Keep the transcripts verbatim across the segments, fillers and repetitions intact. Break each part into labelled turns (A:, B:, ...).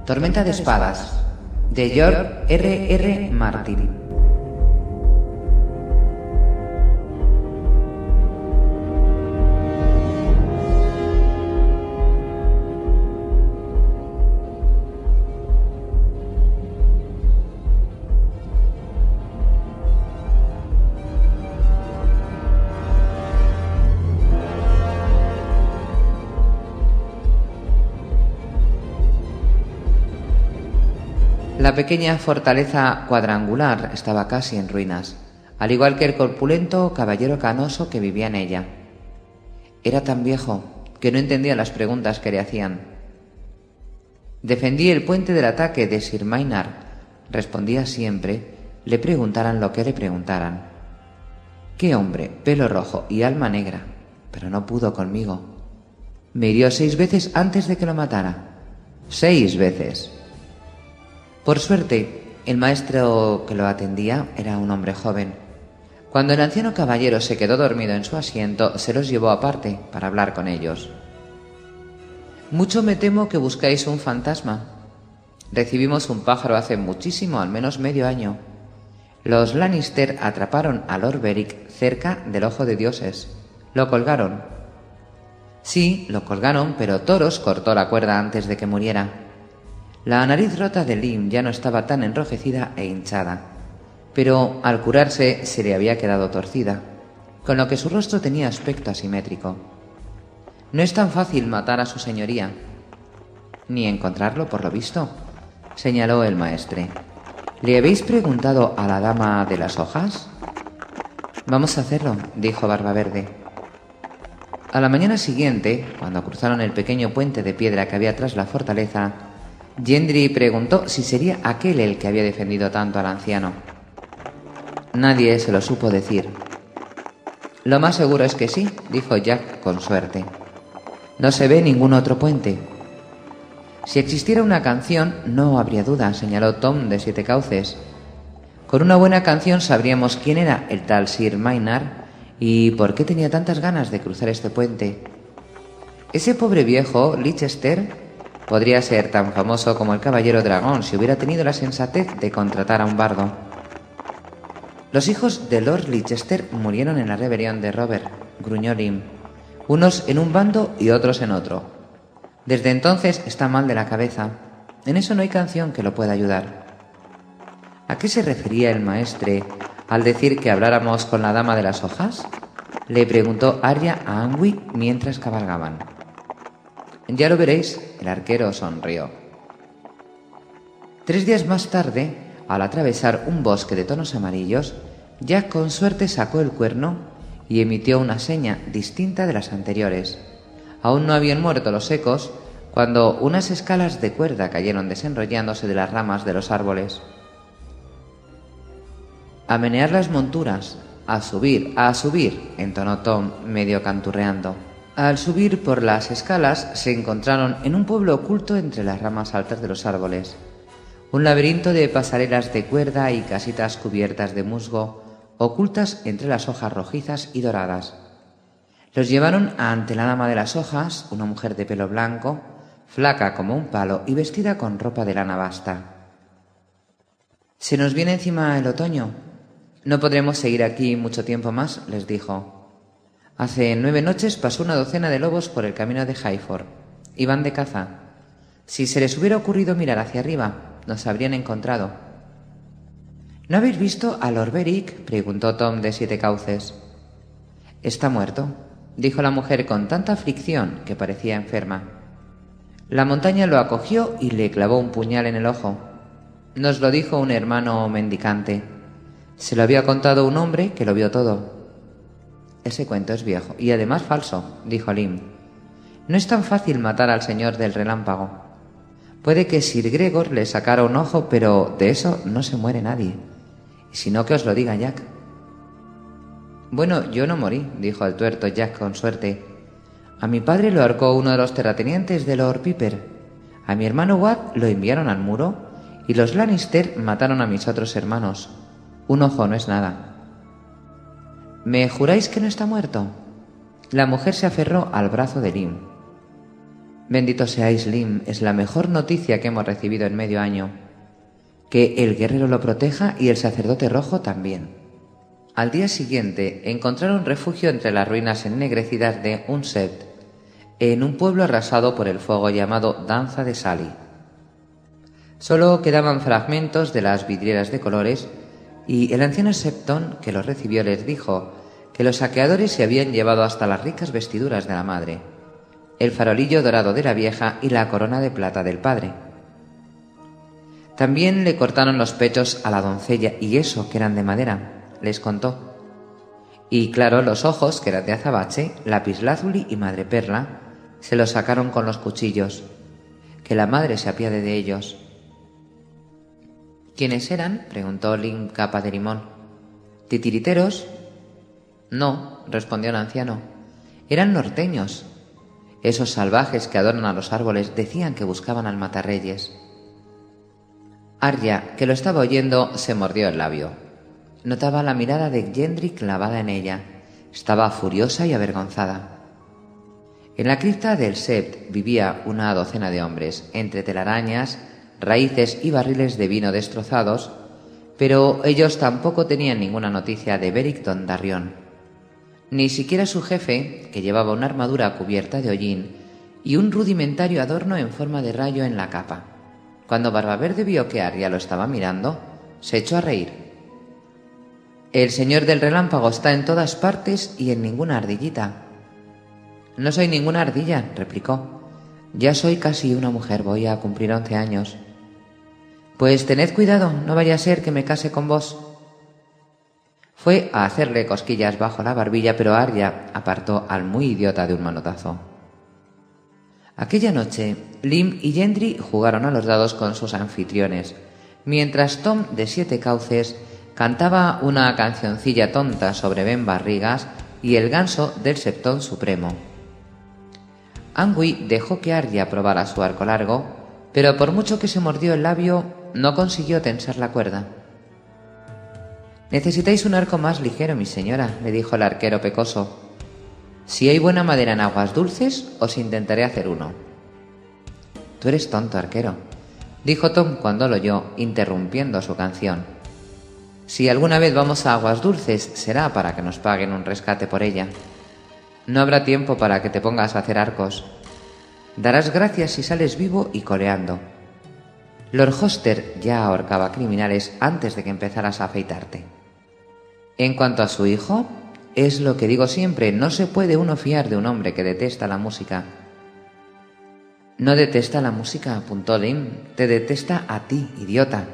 A: Tormenta de espadas, de George R R Martin. La pequeña fortaleza cuadrangular estaba casi en ruinas, al igual que el corpulento caballero canoso que vivía en ella. Era tan viejo que no entendía las preguntas que le hacían. Defendí el puente del ataque de Sir Maynard, respondía siempre, le preguntaran lo que le preguntaran. Qué hombre, pelo rojo y alma negra, pero no pudo conmigo. Me hirió seis veces antes de que lo matara. Seis veces. Por suerte, el maestro que lo atendía era un hombre joven. Cuando el anciano caballero se quedó dormido en su asiento, se los llevó aparte para hablar con ellos. Mucho me temo que buscáis un fantasma. Recibimos un pájaro hace muchísimo, al menos medio año. Los Lannister atraparon a Lord Beric cerca del Ojo de Dioses. Lo colgaron. Sí, lo colgaron, pero Thoros cortó la cuerda antes de que muriera. La nariz rota de Lim ya no estaba tan enrojecida e hinchada, pero al curarse se le había quedado torcida, con lo que su rostro tenía aspecto asimétrico. No es tan fácil matar a su señoría, ni encontrarlo por lo visto, señaló el maestre. ¿Le habéis preguntado a la dama de las hojas? Vamos a hacerlo, dijo Barbaverde. A la mañana siguiente, cuando cruzaron el pequeño puente de piedra que había tras la fortaleza, Gendry preguntó si sería aquel el que había defendido tanto al anciano. Nadie se lo supo decir. Lo más seguro es que sí, dijo Jack con suerte. No se ve ningún otro puente. Si existiera una canción, no habría duda, señaló Tom de Siete Cauces. Con una buena canción sabríamos quién era el tal Sir Maynard y por qué tenía tantas ganas de cruzar este puente. Ese pobre viejo, Lichester, podría ser tan famoso como el caballero dragón si hubiera tenido la sensatez de contratar a un bardo. Los hijos de Lord Lichester murieron en la rebelión de Robert, gruñó Lim, unos en un bando y otros en otro. Desde entonces está mal de la cabeza. En eso no hay canción que lo pueda ayudar. ¿A qué se refería el maestre al decir que habláramos con la dama de las hojas? Le preguntó Arya a Anguy mientras cabalgaban. Ya lo veréis, el arquero sonrió. Tres días más tarde, al atravesar un bosque de tonos amarillos, Jack con suerte sacó el cuerno y emitió una seña distinta de las anteriores. Aún no habían muerto los ecos cuando unas escalas de cuerda cayeron desenrollándose de las ramas de los árboles. A menear las monturas, a subir, a subir, entonó Tom medio canturreando. Al subir por las escalas se encontraron en un pueblo oculto entre las ramas altas de los árboles. Un laberinto de pasarelas de cuerda y casitas cubiertas de musgo, ocultas entre las hojas rojizas y doradas. Los llevaron ante la dama de las hojas, una mujer de pelo blanco, flaca como un palo y vestida con ropa de lana basta. «Se nos viene encima el otoño. No podremos seguir aquí mucho tiempo más», les dijo. Hace nueve noches pasó una docena de lobos por el camino de Highford. Iban de caza. Si se les hubiera ocurrido mirar hacia arriba, nos habrían encontrado. ¿No habéis visto a Lord Beric?, preguntó Tom de Siete Cauces. Está muerto, dijo la mujer con tanta aflicción que parecía enferma. La montaña lo acogió y le clavó un puñal en el ojo. Nos lo dijo un hermano mendicante. Se lo había contado un hombre que lo vio todo. Ese cuento es viejo y además falso, dijo Lim. No es tan fácil matar al señor del relámpago. Puede que Sir Gregor le sacara un ojo, pero de eso no se muere nadie. Y si no, que os lo diga Jack. Bueno, yo no morí, dijo el tuerto Jack con suerte. A mi padre lo ahorcó uno de los terratenientes de Lord Piper. A mi hermano Watt lo enviaron al muro y los Lannister mataron a mis otros hermanos. Un ojo no es nada. ¿Me juráis que no está muerto? La mujer se aferró al brazo de Lim. Bendito seáis, Lim, es la mejor noticia que hemos recibido en medio año. Que el guerrero lo proteja y el sacerdote rojo también. Al día siguiente encontraron refugio entre las ruinas ennegrecidas de un sept, en un pueblo arrasado por el fuego llamado Danza de Sali. Solo quedaban fragmentos de las vidrieras de colores y el anciano Septón, que los recibió, les dijo que los saqueadores se habían llevado hasta las ricas vestiduras de la madre, el farolillo dorado de la vieja y la corona de plata del padre. También le cortaron los pechos a la doncella y eso que eran de madera, les contó. Y claro, los ojos, que eran de azabache, lapislázuli y madreperla, se los sacaron con los cuchillos. Que la madre se apiade de ellos. ¿Quiénes eran?, preguntó Lim Capa de Limón. ¿Titiriteros? No, respondió el anciano. Eran norteños. Esos salvajes que adornan a los árboles decían que buscaban al matarreyes. Arya, que lo estaba oyendo, se mordió el labio. Notaba la mirada de Gendry clavada en ella. Estaba furiosa y avergonzada. En la cripta del Sept vivía una docena de hombres, entre telarañas, raíces y barriles de vino destrozados, pero ellos tampoco tenían ninguna noticia de Beric Dondarrión. Ni siquiera su jefe, que llevaba una armadura cubierta de hollín y un rudimentario adorno en forma de rayo en la capa. Cuando Barbaverde vio que Arya lo estaba mirando, se echó a reír. «El señor del relámpago está en todas partes y en ninguna ardillita». «No soy ninguna ardilla», replicó. «Ya soy casi una mujer, voy a cumplir once años». «Pues tened cuidado, no vaya a ser que me case con vos». Fue a hacerle cosquillas bajo la barbilla, pero Arya apartó al muy idiota de un manotazo. Aquella noche, Lim y Gendry jugaron a los dados con sus anfitriones, mientras Tom de Siete Cauces cantaba una cancioncilla tonta sobre Ben Barrigas y el ganso del Septón Supremo. Angui dejó que Arya probara su arco largo, pero por mucho que se mordió el labio, no consiguió tensar la cuerda. «Necesitáis un arco más ligero, mi señora», le dijo el arquero pecoso. «Si hay buena madera en aguas dulces, os intentaré hacer uno». «Tú eres tonto, arquero», dijo Tom cuando lo oyó, interrumpiendo su canción. «Si alguna vez vamos a aguas dulces, será para que nos paguen un rescate por ella. No habrá tiempo para que te pongas a hacer arcos. Darás gracias si sales vivo y coleando. Lord Hoster ya ahorcaba criminales antes de que empezaras a afeitarte. En cuanto a su hijo, es lo que digo siempre, no se puede uno fiar de un hombre que detesta la música». «No detesta la música», apuntó Lim, «te detesta a ti, idiota».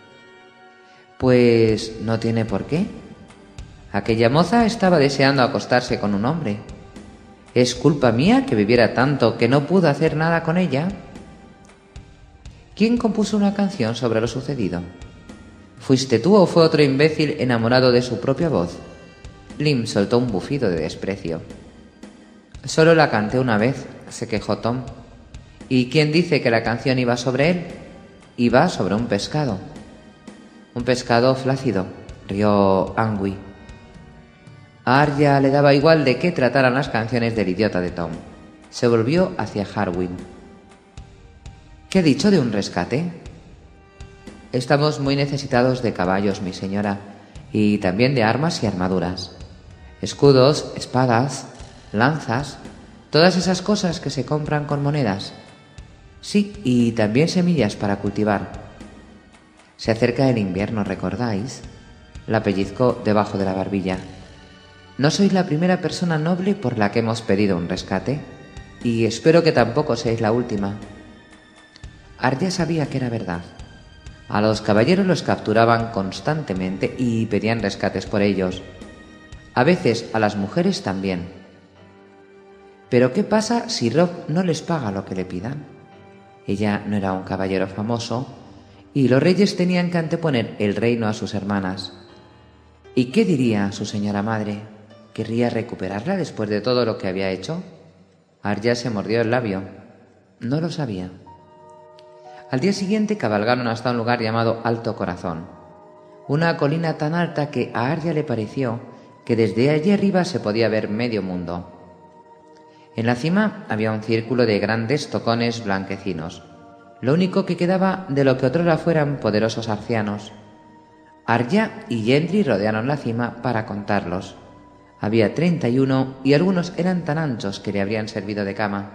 A: «Pues no tiene por qué. Aquella moza estaba deseando acostarse con un hombre. ¿Es culpa mía que viviera tanto que no pudo hacer nada con ella?» «¿Quién compuso una canción sobre lo sucedido? ¿Fuiste tú o fue otro imbécil enamorado de su propia voz?» Lim soltó un bufido de desprecio. «Solo la canté una vez», se quejó Tom. «¿Y quién dice que la canción iba sobre él? Iba sobre un pescado». «Un pescado flácido», rió Angui. A Arya le daba igual de qué trataran las canciones del idiota de Tom. Se volvió hacia Harwin. «¿Qué ha dicho de un rescate?» «Estamos muy necesitados de caballos, mi señora, y también de armas y armaduras. Escudos, espadas, lanzas, todas esas cosas que se compran con monedas. Sí, y también semillas para cultivar. Se acerca el invierno, ¿recordáis?». La pellizcó debajo de la barbilla. «No sois la primera persona noble por la que hemos pedido un rescate, y espero que tampoco seáis la última». Arya sabía que era verdad. A los caballeros los capturaban constantemente y pedían rescates por ellos. A veces a las mujeres también. Pero ¿qué pasa si Robb no les paga lo que le pidan? Ella no era un caballero famoso y los reyes tenían que anteponer el reino a sus hermanas. ¿Y qué diría su señora madre? ¿Querría recuperarla después de todo lo que había hecho? Arya se mordió el labio. No lo sabía. Al día siguiente cabalgaron hasta un lugar llamado Alto Corazón, una colina tan alta que a Arya le pareció que desde allí arriba se podía ver medio mundo. En la cima había un círculo de grandes tocones blanquecinos, lo único que quedaba de lo que otrora fueran poderosos arcianos. Arya y Gendry rodearon la cima para contarlos. Había treinta y uno y algunos eran tan anchos que le habrían servido de cama.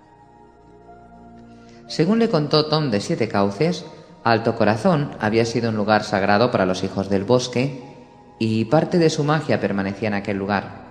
A: Según le contó Tom de Siete Cauces, Alto Corazón había sido un lugar sagrado para los hijos del bosque y parte de su magia permanecía en aquel lugar.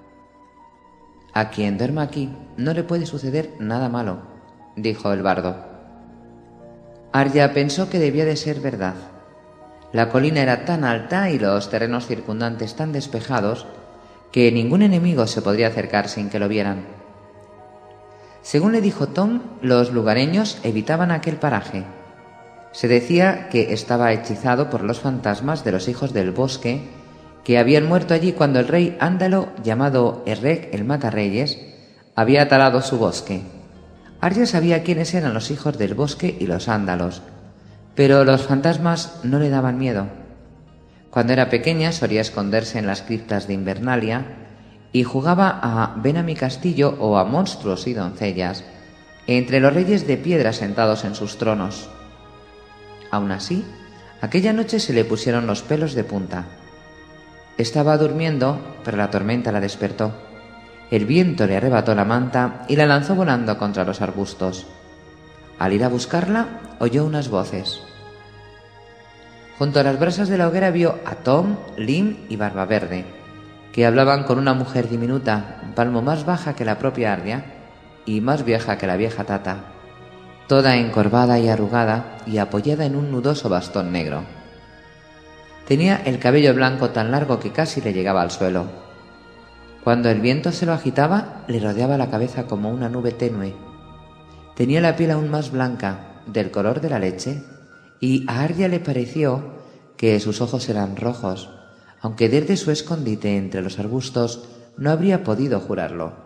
A: A quien duerma aquí no le puede suceder nada malo, dijo el bardo. Arya pensó que debía de ser verdad. La colina era tan alta y los terrenos circundantes tan despejados que ningún enemigo se podría acercar sin que lo vieran. Según le dijo Tom, los lugareños evitaban aquel paraje. Se decía que estaba hechizado por los fantasmas de los hijos del bosque que habían muerto allí cuando el rey ándalo, llamado Errec el Matarreyes, había talado su bosque. Arya sabía quiénes eran los hijos del bosque y los ándalos, pero los fantasmas no le daban miedo. Cuando era pequeña solía esconderse en las criptas de Invernalia y jugaba a Ven a mi castillo o a monstruos y doncellas, entre los reyes de piedra sentados en sus tronos. Aún así, aquella noche se le pusieron los pelos de punta. Estaba durmiendo, pero la tormenta la despertó. El viento le arrebató la manta y la lanzó volando contra los arbustos. Al ir a buscarla, oyó unas voces. Junto a las brasas de la hoguera vio a Tom, Lim y Barba Verde, que hablaban con una mujer diminuta, un palmo más baja que la propia Arya y más vieja que la vieja Tata, toda encorvada y arrugada y apoyada en un nudoso bastón negro. Tenía el cabello blanco tan largo que casi le llegaba al suelo. Cuando el viento se lo agitaba, le rodeaba la cabeza como una nube tenue. Tenía la piel aún más blanca, del color de la leche, y a Arya le pareció que sus ojos eran rojos, aunque desde su escondite entre los arbustos no habría podido jurarlo.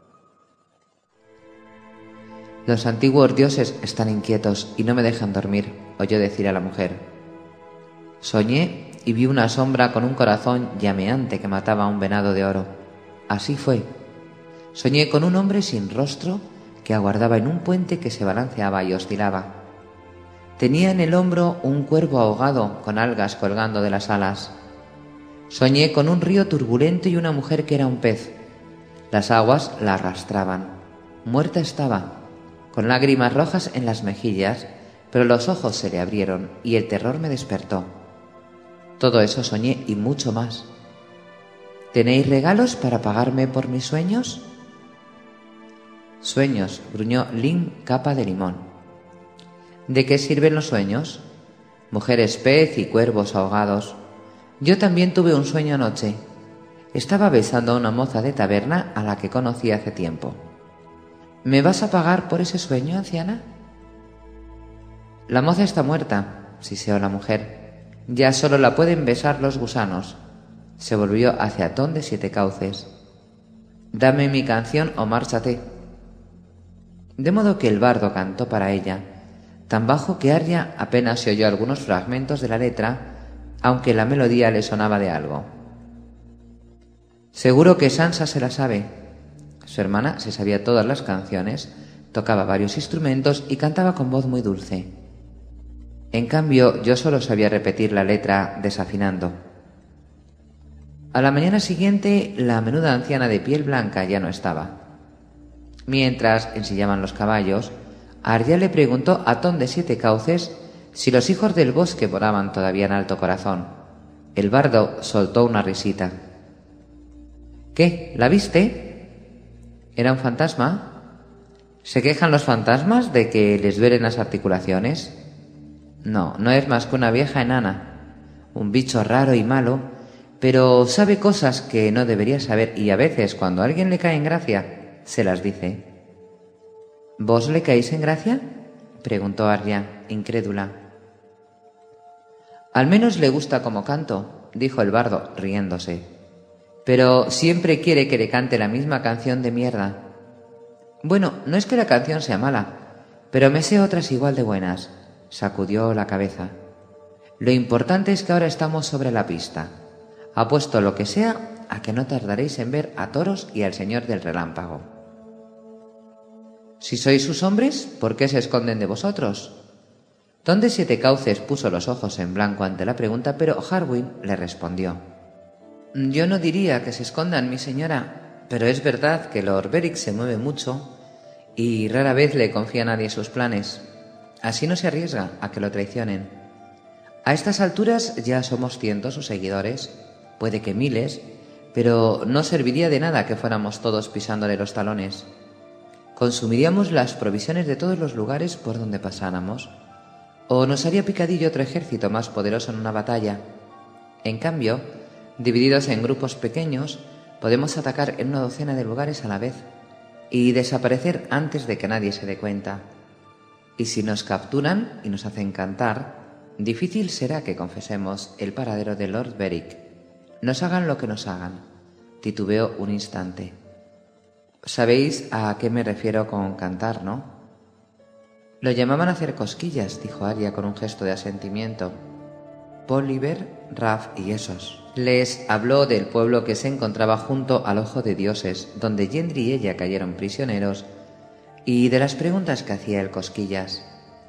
A: Los antiguos dioses están inquietos y no me dejan dormir, oyó decir a la mujer. Soñé y vi una sombra con un corazón llameante que mataba a un venado de oro. Así fue. Soñé con un hombre sin rostro que aguardaba en un puente que se balanceaba y oscilaba. Tenía en el hombro un cuervo ahogado con algas colgando de las alas. Soñé con un río turbulento y una mujer que era un pez. Las aguas la arrastraban. Muerta estaba, con lágrimas rojas en las mejillas, pero los ojos se le abrieron y el terror me despertó. Todo eso soñé y mucho más. ¿Tenéis regalos para pagarme por mis sueños? Sueños, gruñó Lim Capa de Limón. ¿De qué sirven los sueños? Mujeres pez y cuervos ahogados. Yo también tuve un sueño anoche. Estaba besando a una moza de taberna a la que conocí hace tiempo. ¿Me vas a pagar por ese sueño, anciana? La moza está muerta, siseó la mujer. Ya solo la pueden besar los gusanos. Se volvió hacia Tom de Siete Cauces. Dame mi canción o márchate. De modo que el bardo cantó para ella, tan bajo que Arya apenas se oyó algunos fragmentos de la letra, aunque la melodía le sonaba de algo. Seguro que Sansa se la sabe. Su hermana se sabía todas las canciones, tocaba varios instrumentos y cantaba con voz muy dulce. En cambio, yo solo sabía repetir la letra desafinando. A la mañana siguiente, la menuda anciana de piel blanca ya no estaba. Mientras ensillaban los caballos, Arya le preguntó a Tom de Siete Cauces si los hijos del bosque moraban todavía en Alto Corazón. El bardo soltó una risita. ¿Qué? ¿La viste? ¿Era un fantasma? ¿Se quejan los fantasmas de que les duelen las articulaciones? No, no es más que una vieja enana, un bicho raro y malo, pero sabe cosas que no debería saber y a veces, cuando a alguien le cae en gracia, se las dice. ¿Vos le caéis en gracia? Preguntó Arya, incrédula. Al menos le gusta como canto, dijo el bardo, riéndose. Pero siempre quiere que le cante la misma canción de mierda. Bueno, no es que la canción sea mala, pero me sé otras igual de buenas. Sacudió la cabeza. Lo importante es que ahora estamos sobre la pista. Apuesto lo que sea a que no tardaréis en ver a Toros y al Señor del Relámpago. Si sois sus hombres, ¿por qué se esconden de vosotros? Don de Siete Cauces puso los ojos en blanco ante la pregunta, pero Harwin le respondió: Yo no diría que se escondan, mi señora, pero es verdad que Lord Beric se mueve mucho y rara vez le confía a nadie sus planes. Así no se arriesga a que lo traicionen. A estas alturas ya somos cientos sus seguidores, puede que miles, pero no serviría de nada que fuéramos todos pisándole los talones. Consumiríamos las provisiones de todos los lugares por donde pasáramos, o nos haría picadillo otro ejército más poderoso en una batalla. En cambio, divididos en grupos pequeños, podemos atacar en una docena de lugares a la vez y desaparecer antes de que nadie se dé cuenta. Y si nos capturan y nos hacen cantar, difícil será que confesemos el paradero de Lord Beric. Nos hagan lo que nos hagan. Titubeó un instante. Sabéis a qué me refiero con cantar, ¿no? Lo llamaban hacer cosquillas, dijo Arya con un gesto de asentimiento. Polliver, Raf y esos. Les habló del pueblo que se encontraba junto al Ojo de Dioses, donde Gendry y ella cayeron prisioneros, y de las preguntas que hacía el cosquillas.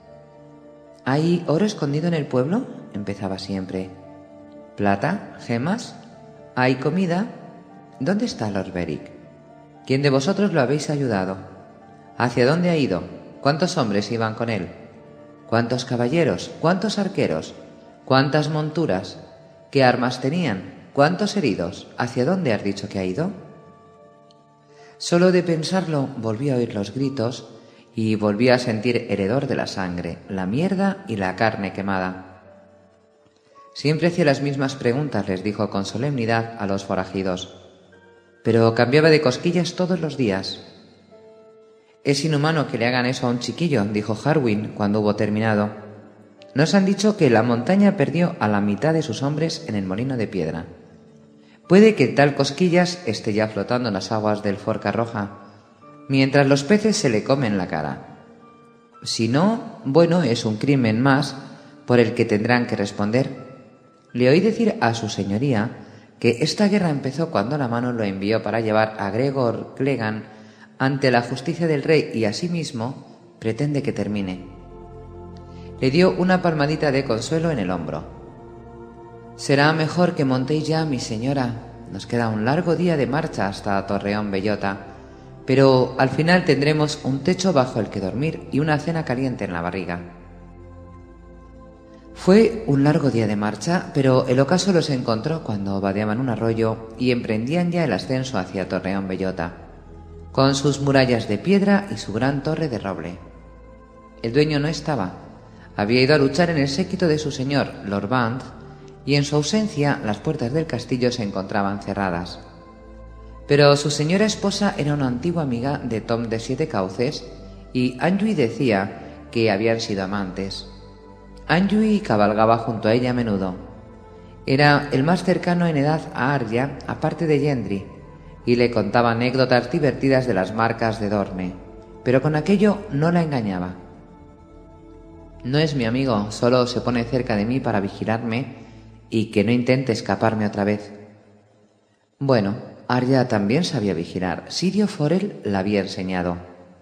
A: ¿Hay oro escondido en el pueblo? Empezaba siempre. ¿Plata? ¿Gemas? ¿Hay comida? ¿Dónde está Lord Beric? ¿Quién de vosotros lo habéis ayudado? ¿Hacia dónde ha ido? ¿Cuántos hombres iban con él? ¿Cuántos caballeros? ¿Cuántos arqueros? ¿Cuántas monturas? ¿Qué armas tenían? ¿Cuántos heridos? ¿Hacia dónde has dicho que ha ido? Solo de pensarlo volví a oír los gritos y volví a sentir el hedor de la sangre, la mierda y la carne quemada. Siempre hacía las mismas preguntas, les dijo con solemnidad a los forajidos, pero cambiaba de cosquillas todos los días. Es inhumano que le hagan eso a un chiquillo, dijo Harwin cuando hubo terminado. Nos han dicho que la montaña perdió a la mitad de sus hombres en el molino de piedra. Puede que tal cosquillas esté ya flotando en las aguas del Forca Roja, mientras los peces se le comen la cara. Si no, bueno, es un crimen más por el que tendrán que responder. Le oí decir a su señoría que esta guerra empezó cuando la mano lo envió para llevar a Gregor Clegane ante la justicia del rey y asimismo pretende que termine. Le dio una palmadita de consuelo en el hombro. Será mejor que montéis ya, mi señora. Nos queda un largo día de marcha hasta Torreón Bellota, pero al final tendremos un techo bajo el que dormir y una cena caliente en la barriga. Fue un largo día de marcha, pero el ocaso los encontró cuando vadeaban un arroyo y emprendían ya el ascenso hacia Torreón Bellota, con sus murallas de piedra y su gran torre de roble. El dueño no estaba. Había ido a luchar en el séquito de su señor, Lord Banff, y en su ausencia las puertas del castillo se encontraban cerradas. Pero su señora esposa era una antigua amiga de Tom de Siete Cauces y Anjui decía que habían sido amantes. Anjui cabalgaba junto a ella a menudo. Era el más cercano en edad a Arya, aparte de Gendry, y le contaba anécdotas divertidas de las marcas de Dorne, pero con aquello no la engañaba. No es mi amigo, solo se pone cerca de mí para vigilarme y que no intente escaparme otra vez. Bueno, Arya también sabía vigilar. Syrio Forel la había enseñado.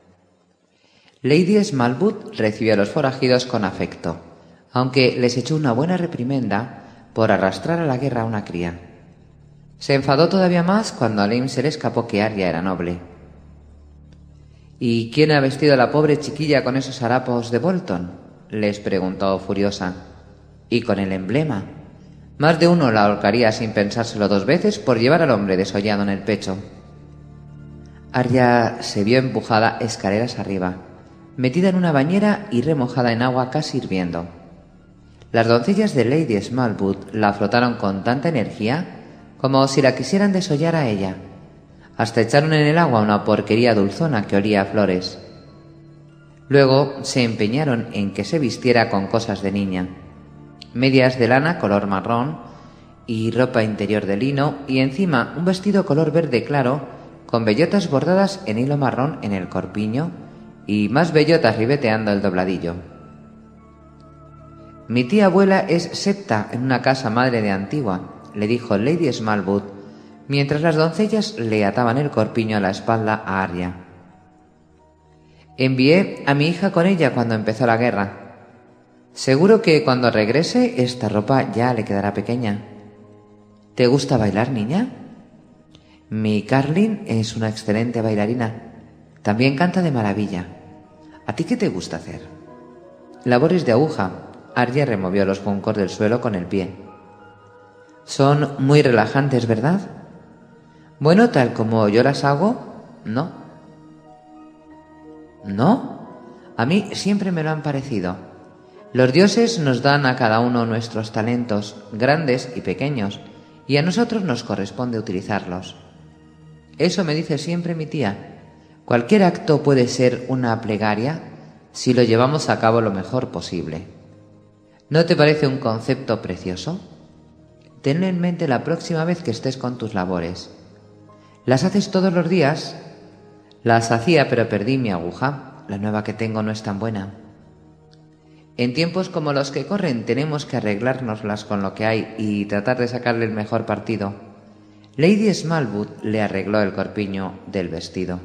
A: Lady Smallwood recibió a los forajidos con afecto, aunque les echó una buena reprimenda por arrastrar a la guerra a una cría. Se enfadó todavía más cuando a Liam se le escapó que Arya era noble. ¿Y quién ha vestido a la pobre chiquilla con esos harapos de Bolton?, les preguntó furiosa. Y con el emblema. Más de uno la ahorcaría sin pensárselo dos veces por llevar al hombre desollado en el pecho. Arya se vio empujada escaleras arriba, metida en una bañera y remojada en agua casi hirviendo. Las doncellas de Lady Smallwood la frotaron con tanta energía como si la quisieran desollar a ella. Hasta echaron en el agua una porquería dulzona que olía a flores. Luego se empeñaron en que se vistiera con cosas de niña. Medias de lana color marrón y ropa interior de lino y encima un vestido color verde claro con bellotas bordadas en hilo marrón en el corpiño y más bellotas ribeteando el dobladillo. Mi tía abuela es septa en una casa madre de Antigua, le dijo Lady Smallwood, mientras las doncellas le ataban el corpiño a la espalda a Arya. Envié a mi hija con ella cuando empezó la guerra. Seguro que cuando regrese esta ropa ya le quedará pequeña. ¿Te gusta bailar, niña? Mi Carlin es una excelente bailarina. También canta de maravilla. ¿A ti qué te gusta hacer? Labores de aguja. Arya removió los juncos del suelo con el pie. Son muy relajantes, ¿verdad? Bueno, tal como yo las hago, no. ¿No? A mí siempre me lo han parecido. Los dioses nos dan a cada uno nuestros talentos, grandes y pequeños, y a nosotros nos corresponde utilizarlos. Eso me dice siempre mi tía. Cualquier acto puede ser una plegaria si lo llevamos a cabo lo mejor posible. ¿No te parece un concepto precioso? Tenlo en mente la próxima vez que estés con tus labores. ¿Las haces todos los días? Las hacía, pero perdí mi aguja. La nueva que tengo no es tan buena. En tiempos como los que corren tenemos que arreglárnoslas con lo que hay y tratar de sacarle el mejor partido. Lady Smallwood le arregló el corpiño del vestido.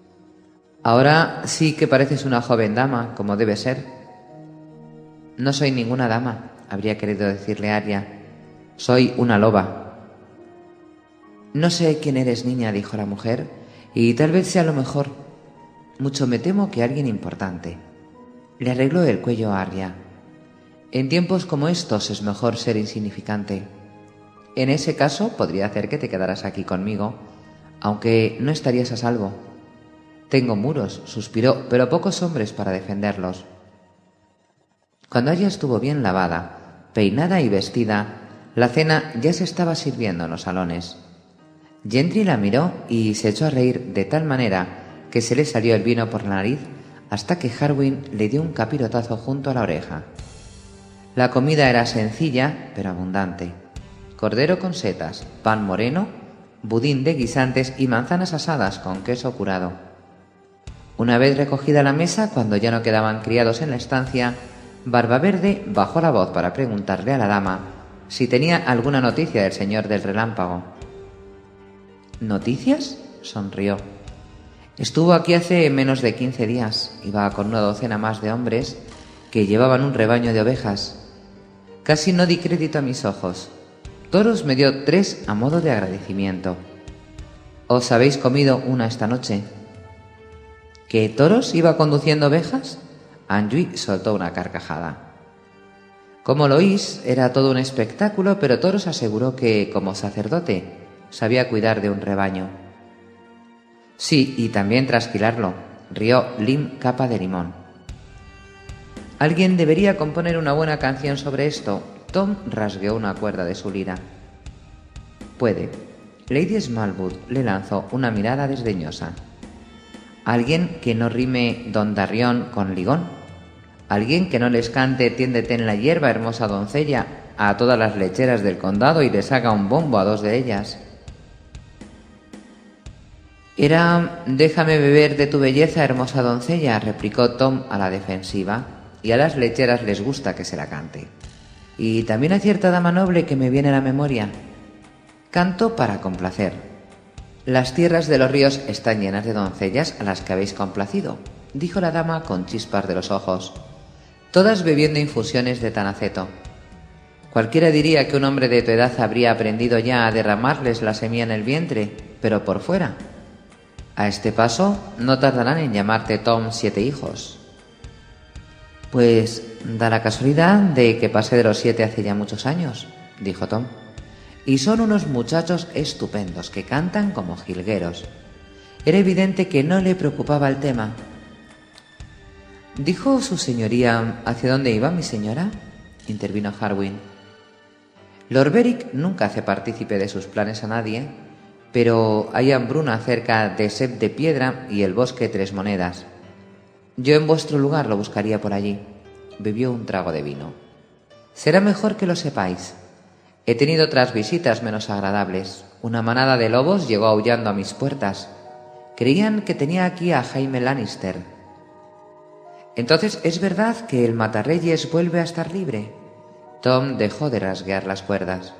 A: Ahora sí que pareces una joven dama, como debe ser. No soy ninguna dama, habría querido decirle Arya. Soy una loba. No sé quién eres, niña, dijo la mujer, y tal vez sea lo mejor. Mucho me temo que alguien importante. Le arregló el cuello a Arya. En tiempos como estos es mejor ser insignificante. En ese caso podría hacer que te quedaras aquí conmigo, aunque no estarías a salvo. Tengo muros, suspiró, pero pocos hombres para defenderlos. Cuando Arya estuvo bien lavada, peinada y vestida, la cena ya se estaba sirviendo en los salones. Gendry la miró y se echó a reír de tal manera que se le salió el vino por la nariz hasta que Harwin le dio un capirotazo junto a la oreja. La comida era sencilla, pero abundante. Cordero con setas, pan moreno, budín de guisantes y manzanas asadas con queso curado. Una vez recogida la mesa, cuando ya no quedaban criados en la estancia, Barbaverde bajó la voz para preguntarle a la dama si tenía alguna noticia del señor del relámpago. ¿Noticias?, sonrió. Estuvo aquí hace menos de quince días. Iba con una docena más de hombres que llevaban un rebaño de ovejas. Casi no di crédito a mis ojos. Toros me dio tres a modo de agradecimiento. ¿Os habéis comido una esta noche? ¿Que Toros iba conduciendo ovejas? Anduy soltó una carcajada. Como lo oís, era todo un espectáculo, pero Toros aseguró que, como sacerdote, sabía cuidar de un rebaño. Sí, y también trasquilarlo, rió Lim Capa de Limón. Alguien debería componer una buena canción sobre esto. Tom rasgueó una cuerda de su lira. Puede. Lady Smallwood le lanzó una mirada desdeñosa. Alguien que no rime Don Darrión con Ligón. Alguien que no les cante Tiéndete en la hierba, hermosa doncella, a todas las lecheras del condado y les haga un bombo a dos de ellas. Era Déjame beber de tu belleza, hermosa doncella, replicó Tom a la defensiva, y a las lecheras les gusta que se la cante. Y también hay cierta dama noble que me viene a la memoria. Canto para complacer. Las tierras de los ríos están llenas de doncellas a las que habéis complacido, dijo la dama con chispas de los ojos, todas bebiendo infusiones de tanaceto. Cualquiera diría que un hombre de tu edad habría aprendido ya a derramarles la semilla en el vientre, pero por fuera. A este paso no tardarán en llamarte Tom Siete Hijos. Pues da la casualidad de que pasé de los siete hace ya muchos años, dijo Tom. Y son unos muchachos estupendos que cantan como jilgueros. Era evidente que no le preocupaba el tema. ¿Dijo su señoría hacia dónde iba mi señora?, intervino Harwin. Lord Beric nunca hace partícipe de sus planes a nadie, pero hay hambruna cerca de Sep de Piedra y el bosque Tres Monedas. Yo en vuestro lugar lo buscaría por allí. Bebió un trago de vino. Será mejor que lo sepáis. He tenido otras visitas menos agradables. Una manada de lobos llegó aullando a mis puertas. Creían que tenía aquí a Jaime Lannister. Entonces, ¿es verdad que el Matarreyes vuelve a estar libre? Tom dejó de rasguear las cuerdas.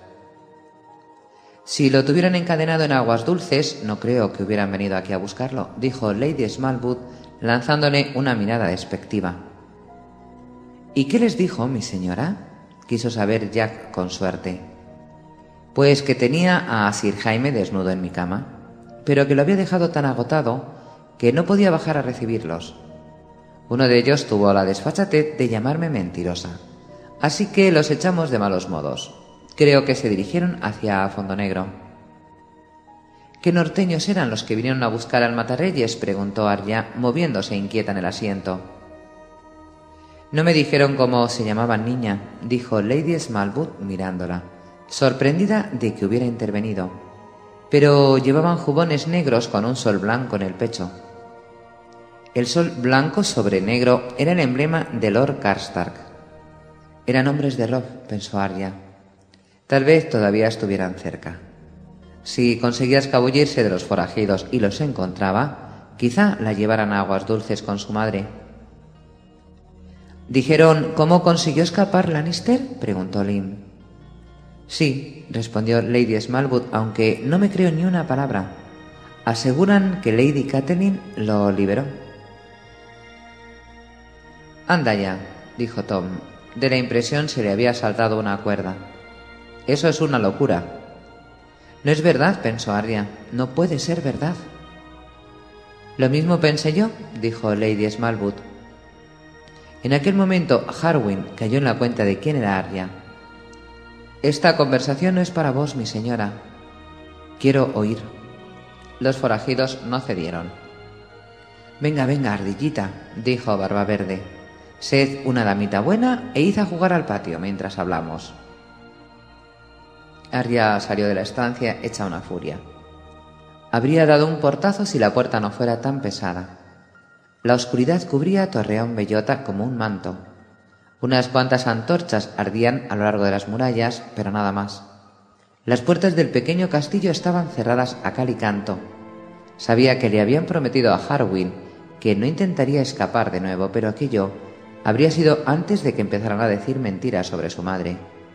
A: Si lo tuvieran encadenado en aguas dulces, no creo que hubieran venido aquí a buscarlo, dijo Lady Smallwood, lanzándole una mirada despectiva. —¿Y qué les dijo, mi señora? —quiso saber Jack con suerte. Pues que tenía a Sir Jaime desnudo en mi cama, pero que lo había dejado tan agotado que no podía bajar a recibirlos. Uno de ellos tuvo la desfachatez de llamarme mentirosa, así que los echamos de malos modos. Creo que se dirigieron hacia Fondo Negro. —¿Qué norteños eran los que vinieron a buscar al Matarreyes? —preguntó Arya, moviéndose inquieta en el asiento. —No me dijeron cómo se llamaban, niña —dijo Lady Smallwood mirándola, sorprendida de que hubiera intervenido—, pero llevaban jubones negros con un sol blanco en el pecho. El sol blanco sobre negro era el emblema de Lord Karstark. Eran hombres de Robb, pensó Arya. Tal vez todavía estuvieran cerca. Si conseguía escabullirse de los forajidos y los encontraba, quizá la llevaran a aguas dulces con su madre. —¿Dijeron cómo consiguió escapar Lannister? —preguntó Lynn. —Sí —respondió Lady Smallwood—, aunque no me creo ni una palabra. Aseguran que Lady Catelyn lo liberó. —Anda ya —dijo Tom—, de la impresión se le había saltado una cuerda. Eso es una locura. —No es verdad —pensó Arya—, no puede ser verdad. —Lo mismo pensé yo —dijo Lady Smallwood. En aquel momento Harwin cayó en la cuenta de quién era Arya. —Esta conversación no es para vos, mi señora. Quiero oír. Los forajidos no cedieron. —Venga, venga, ardillita —dijo Barba Verde—, sed una damita buena e id a jugar al patio mientras hablamos. Arya salió de la estancia hecha una furia. Habría dado un portazo si la puerta no fuera tan pesada. La oscuridad cubría Torreón Bellota como un manto. Unas cuantas antorchas ardían a lo largo de las murallas, pero nada más. Las puertas del pequeño castillo estaban cerradas a cal y canto. Sabía que le habían prometido a Harwin que no intentaría escapar de nuevo, pero aquello habría sido antes de que empezaran a decir mentiras sobre su madre.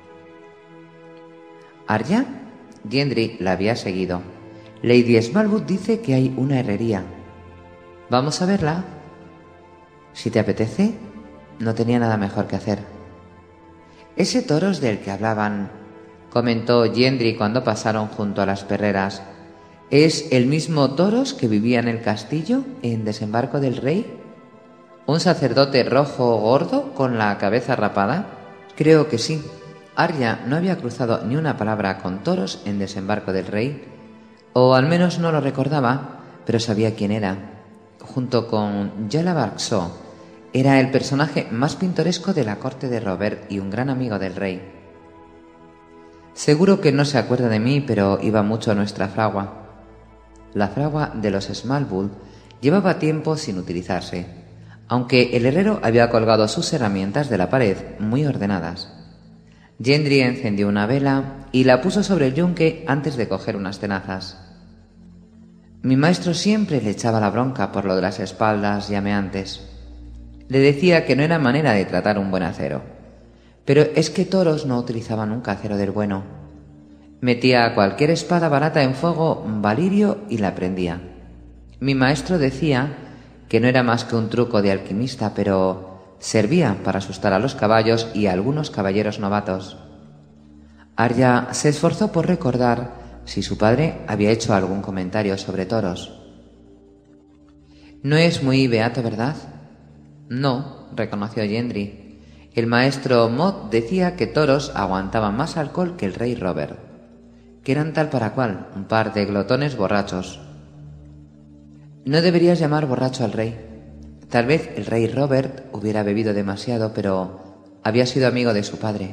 A: —¿Arya? Gendry la había seguido. Lady Smallwood dice que hay una herrería. ¿Vamos a verla? Si te apetece. No tenía nada mejor que hacer. Ese toros del que hablaban, comentó Gendry cuando pasaron junto a las perreras, ¿es el mismo toros que vivía en el castillo en Desembarco del Rey? ¿Un sacerdote rojo gordo con la cabeza rapada? Creo que sí. Arya no había cruzado ni una palabra con toros en Desembarco del Rey, o al menos no lo recordaba, pero sabía quién era. Junto con Yala Barkshaw, era el personaje más pintoresco de la corte de Robert y un gran amigo del rey. Seguro que no se acuerda de mí, pero iba mucho a nuestra fragua. La fragua de los Smallwood llevaba tiempo sin utilizarse, aunque el herrero había colgado sus herramientas de la pared muy ordenadas. Gendry encendió una vela y la puso sobre el yunque antes de coger unas tenazas. Mi maestro siempre le echaba la bronca por lo de las espaldas llameantes. Le decía que no era manera de tratar un buen acero. Pero es que toros no utilizaba nunca acero del bueno. Metía cualquier espada barata en fuego valirio y la prendía. Mi maestro decía que no era más que un truco de alquimista, pero servía para asustar a los caballos y a algunos caballeros novatos. Arya se esforzó por recordar si su padre había hecho algún comentario sobre toros. No es muy beato, ¿verdad? No, reconoció Gendry. El maestro Mott decía que toros aguantaban más alcohol que el rey Robert, que eran tal para cual, un par de glotones borrachos. No deberías llamar borracho al rey. Tal vez el rey Robert hubiera bebido demasiado, pero había sido amigo de su padre.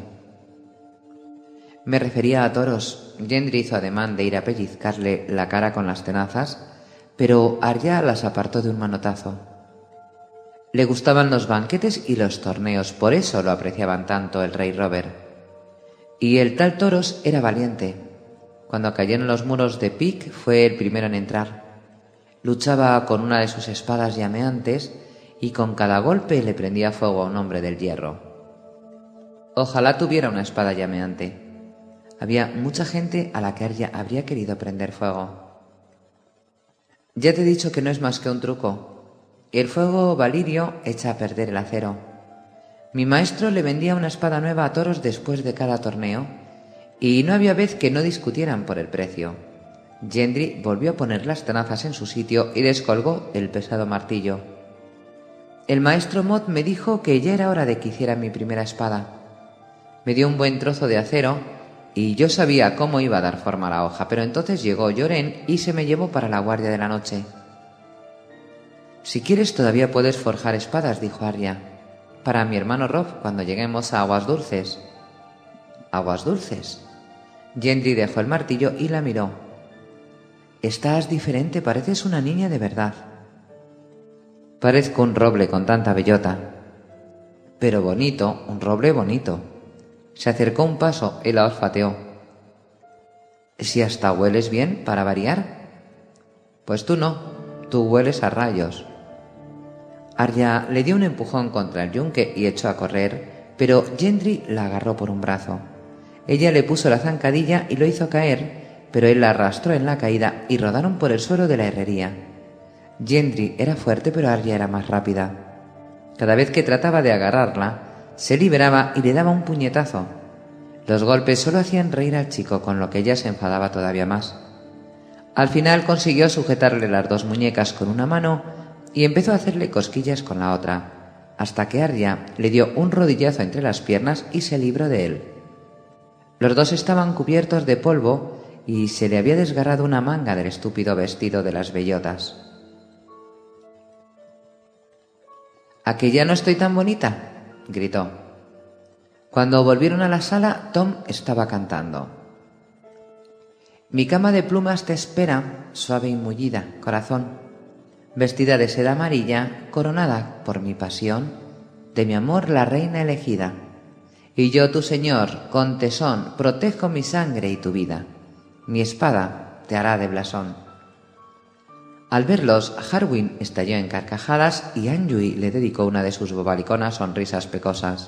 A: Me refería a toros. Gendry hizo ademán de ir a pellizcarle la cara con las tenazas, pero Arya las apartó de un manotazo. Le gustaban los banquetes y los torneos, por eso lo apreciaban tanto el rey Robert. Y el tal Toros era valiente. Cuando cayó en los muros de Pic fue el primero en entrar. Luchaba con una de sus espadas llameantes y con cada golpe le prendía fuego a un hombre del hierro. Ojalá tuviera una espada llameante. Había mucha gente a la que Arya habría querido prender fuego. Ya te he dicho que no es más que un truco. El fuego valirio echa a perder el acero. Mi maestro le vendía una espada nueva a toros después de cada torneo, y no había vez que no discutieran por el precio. Gendry volvió a poner las tenazas en su sitio y descolgó el pesado martillo. El maestro Mott me dijo que ya era hora de que hiciera mi primera espada. Me dio un buen trozo de acero y yo sabía cómo iba a dar forma a la hoja, pero entonces llegó Lloren y se me llevó para la guardia de la noche. «Si quieres todavía puedes forjar espadas», dijo Arya, «para mi hermano Robb cuando lleguemos a Aguas Dulces». «¿Aguas Dulces?» Gendry dejó el martillo y la miró. «Estás diferente, pareces una niña de verdad». «Parezco un roble con tanta bellota». «Pero bonito, un roble bonito». Se acercó un paso y la olfateó. «Si hasta hueles bien, para variar». «Pues tú no, tú hueles a rayos». Arya le dio un empujón contra el yunque y echó a correr, pero Gendry la agarró por un brazo. Ella le puso la zancadilla y lo hizo caer, pero él la arrastró en la caída y rodaron por el suelo de la herrería. Gendry era fuerte, pero Arya era más rápida. Cada vez que trataba de agarrarla, se liberaba y le daba un puñetazo. Los golpes solo hacían reír al chico, con lo que ella se enfadaba todavía más. Al final consiguió sujetarle las dos muñecas con una mano y empezó a hacerle cosquillas con la otra, hasta que Arya le dio un rodillazo entre las piernas y se libró de él. Los dos estaban cubiertos de polvo y se le había desgarrado una manga del estúpido vestido de las bellotas. «¿A que ya no estoy tan bonita?», gritó. Cuando volvieron a la sala, Tom estaba cantando. «Mi cama de plumas te espera, suave y mullida, corazón, vestida de seda amarilla, coronada por mi pasión, de mi amor la reina elegida. Y yo, tu señor, con tesón, protejo mi sangre y tu vida. Mi espada te hará de blasón». Al verlos, Harwin estalló en carcajadas y Anjui le dedicó una de sus bobaliconas sonrisas pecosas.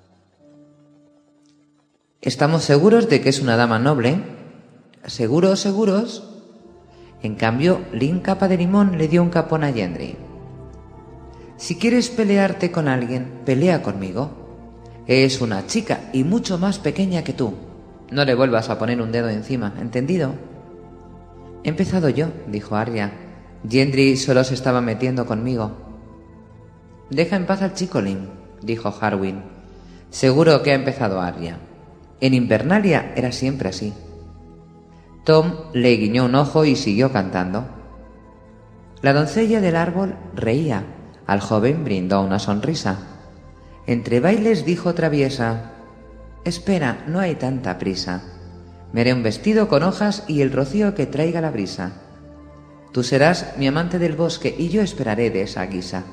A: «¿Estamos seguros de que es una dama noble?» «¿Seguros, seguros?» En cambio, Lin Capa de Limón le dio un capón a Gendry. «Si quieres pelearte con alguien, pelea conmigo. Es una chica y mucho más pequeña que tú. No le vuelvas a poner un dedo encima, ¿entendido?» «He empezado yo», dijo Arya. «Gendry solo se estaba metiendo conmigo». «Deja en paz al chico, Lin», dijo Harwin. «Seguro que ha empezado Arya. En Invernalia era siempre así». Tom le guiñó un ojo y siguió cantando. La doncella del árbol reía. Al joven brindó una sonrisa. Entre bailes dijo traviesa: «Espera, no hay tanta prisa. Me haré un vestido con hojas y el rocío que traiga la brisa. Tú serás mi amante del bosque y yo esperaré de esa guisa».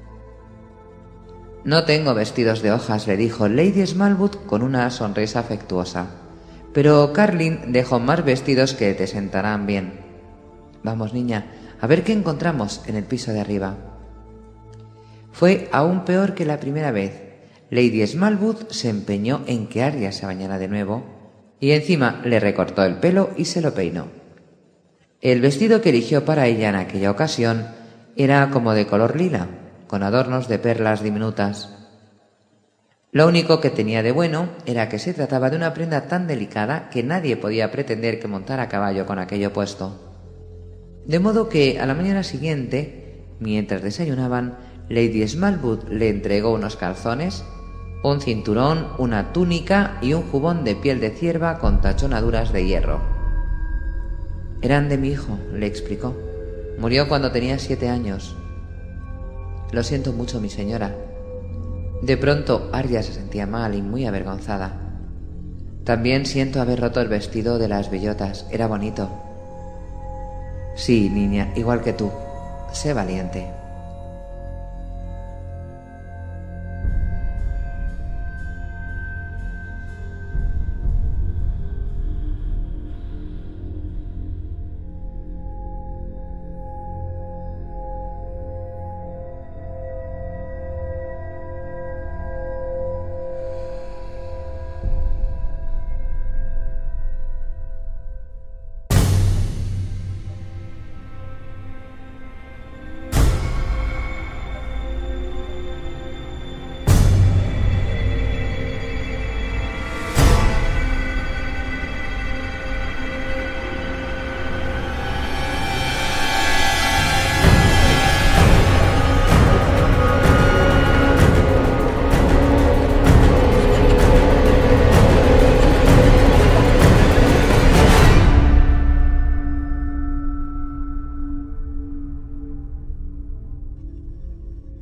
A: «No tengo vestidos de hojas», le dijo Lady Smallwood con una sonrisa afectuosa, «pero Carlin dejó más vestidos que te sentarán bien. Vamos, niña, a ver qué encontramos en el piso de arriba». Fue aún peor que la primera vez. Lady Smallwood se empeñó en que Arya se bañara de nuevo y encima le recortó el pelo y se lo peinó. El vestido que eligió para ella en aquella ocasión era como de color lila, con adornos de perlas diminutas. Lo único que tenía de bueno era que se trataba de una prenda tan delicada que nadie podía pretender que montara a caballo con aquello puesto. De modo que a la mañana siguiente, mientras desayunaban, Lady Smallwood le entregó unos calzones, un cinturón, una túnica y un jubón de piel de cierva con tachonaduras de hierro. «Eran de mi hijo», le explicó. «Murió cuando tenía siete años». «Lo siento mucho, mi señora». De pronto Arya se sentía mal y muy avergonzada. «También siento haber roto el vestido de las bellotas. Era bonito». «Sí, niña, igual que tú. Sé valiente».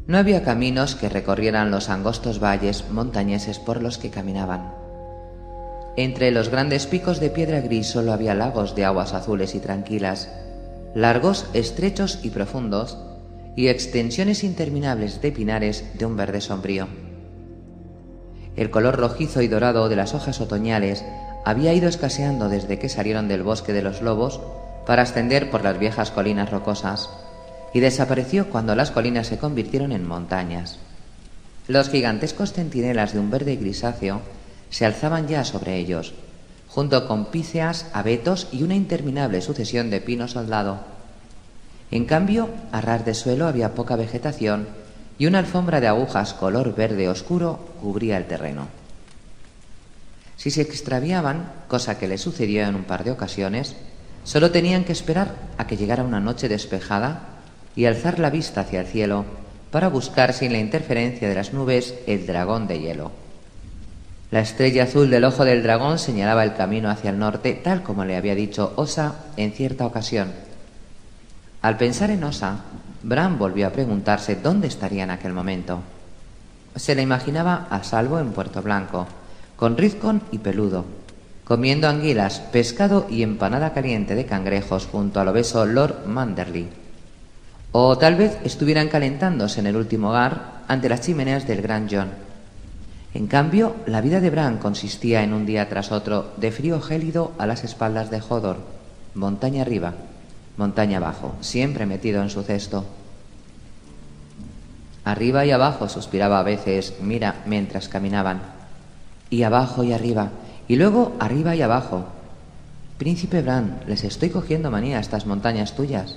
A: No había caminos que recorrieran los angostos valles montañeses por los que caminaban. Entre los grandes picos de piedra gris solo había lagos de aguas azules y tranquilas, largos, estrechos y profundos, y extensiones interminables de pinares de un verde sombrío. El color rojizo y dorado de las hojas otoñales había ido escaseando desde que salieron del bosque de los lobos para ascender por las viejas colinas rocosas, y desapareció cuando las colinas se convirtieron en montañas. Los gigantescos centinelas de un verde grisáceo se alzaban ya sobre ellos, junto con píceas, abetos y una interminable sucesión de pino soldado. En cambio, a ras de suelo había poca vegetación y una alfombra de agujas color verde oscuro cubría el terreno. Si se extraviaban, cosa que les sucedió en un par de ocasiones, solo tenían que esperar a que llegara una noche despejada y alzar la vista hacia el cielo para buscar sin la interferencia de las nubes el dragón de hielo. La estrella azul del ojo del dragón señalaba el camino hacia el norte, tal como le había dicho Osa en cierta ocasión. Al pensar en Osa, Bran volvió a preguntarse dónde estaría en aquel momento. Se la imaginaba a salvo en Puerto Blanco, con Rizcon y Peludo, comiendo anguilas, pescado y empanada caliente de cangrejos junto al obeso Lord Manderly. O tal vez estuvieran calentándose en el último hogar ante las chimeneas del Gran John. En cambio, la vida de Bran consistía en un día tras otro de frío gélido a las espaldas de Hodor, montaña arriba, montaña abajo, siempre metido en su cesto. Arriba y abajo, suspiraba a veces Mira mientras caminaban. Y abajo y arriba, y luego arriba y abajo. Príncipe Bran, les estoy cogiendo manía a estas montañas tuyas.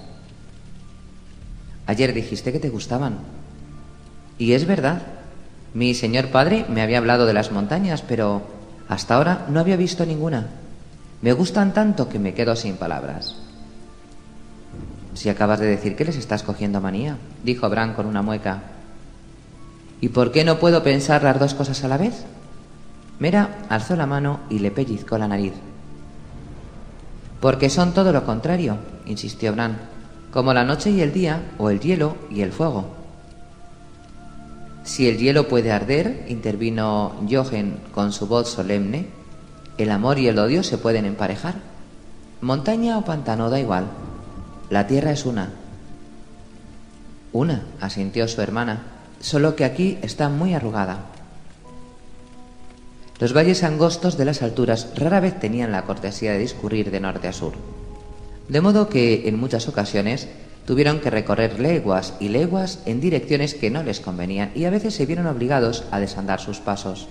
A: Ayer dijiste que te gustaban. Y es verdad. Mi señor padre me había hablado de las montañas, pero hasta ahora no había visto ninguna. Me gustan tanto que me quedo sin palabras. Si acabas de decir que les estás cogiendo manía, dijo Bran con una mueca. ¿Y por qué no puedo pensar las dos cosas a la vez? Mera alzó la mano y le pellizcó la nariz. Porque son todo lo contrario, insistió Bran, como la noche y el día, o el hielo y el fuego. Si el hielo puede arder, intervino Jochen con su voz solemne, el amor y el odio se pueden emparejar. Montaña o pantano da igual. La tierra es una. Una, asintió su hermana, solo que aquí está muy arrugada. Los valles angostos de las alturas rara vez tenían la cortesía de discurrir de norte a sur, de modo que en muchas ocasiones tuvieron que recorrer leguas y leguas en direcciones que no les convenían y a veces se vieron obligados a desandar sus pasos.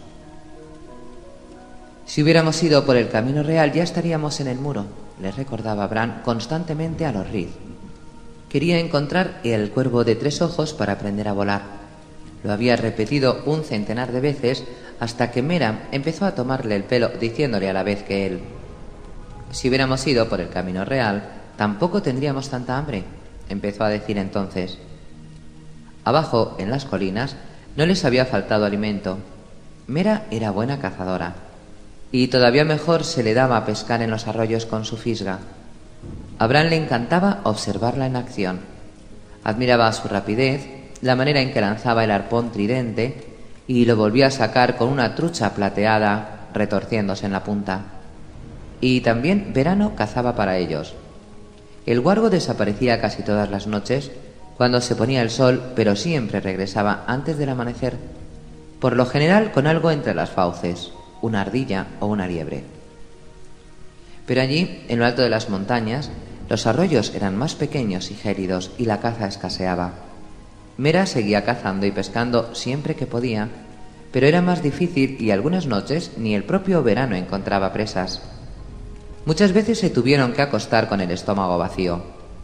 A: Si hubiéramos ido por el camino real ya estaríamos en el muro, les recordaba Bran constantemente a los Reed. Quería encontrar el cuervo de tres ojos para aprender a volar. Lo había repetido un centenar de veces hasta que Mera empezó a tomarle el pelo diciéndole a la vez que él. Si hubiéramos ido por el camino real, tampoco tendríamos tanta hambre, empezó a decir entonces. Abajo, en las colinas, no les había faltado alimento. Mera era buena cazadora, y todavía mejor se le daba a pescar en los arroyos con su fisga. A Bran le encantaba observarla en acción. Admiraba su rapidez, la manera en que lanzaba el arpón tridente, y lo volvía a sacar con una trucha plateada retorciéndose en la punta. Y también Verano cazaba para ellos. El guargo desaparecía casi todas las noches cuando se ponía el sol, pero siempre regresaba antes del amanecer, por lo general con algo entre las fauces, una ardilla o una liebre. Pero allí, en lo alto de las montañas, los arroyos eran más pequeños y gélidos y la caza escaseaba. Mera seguía cazando y pescando siempre que podía, pero era más difícil y algunas noches ni el propio Verano encontraba presas. Muchas veces se tuvieron que acostar con el estómago vacío.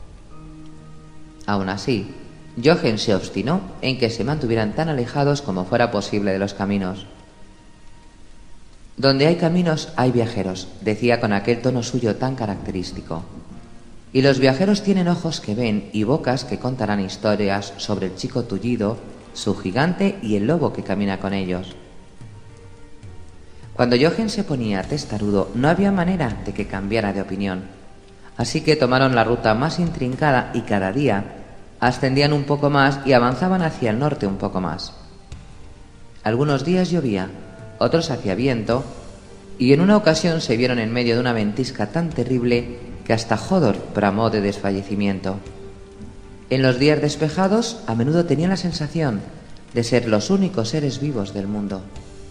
A: Aún así, Jochen se obstinó en que se mantuvieran tan alejados como fuera posible de los caminos. Donde hay caminos hay viajeros, decía con aquel tono suyo tan característico. Y los viajeros tienen ojos que ven y bocas que contarán historias sobre el chico tullido, su gigante y el lobo que camina con ellos. Cuando Jochen se ponía testarudo no había manera de que cambiara de opinión, así que tomaron la ruta más intrincada y cada día Ascendían un poco más y avanzaban hacia el norte un poco más. Algunos días llovía, otros hacía viento, y en una ocasión se vieron en medio de una ventisca tan terrible que hasta Hodor bramó de desfallecimiento. En los días despejados, a menudo tenían la sensación de ser los únicos seres vivos del mundo.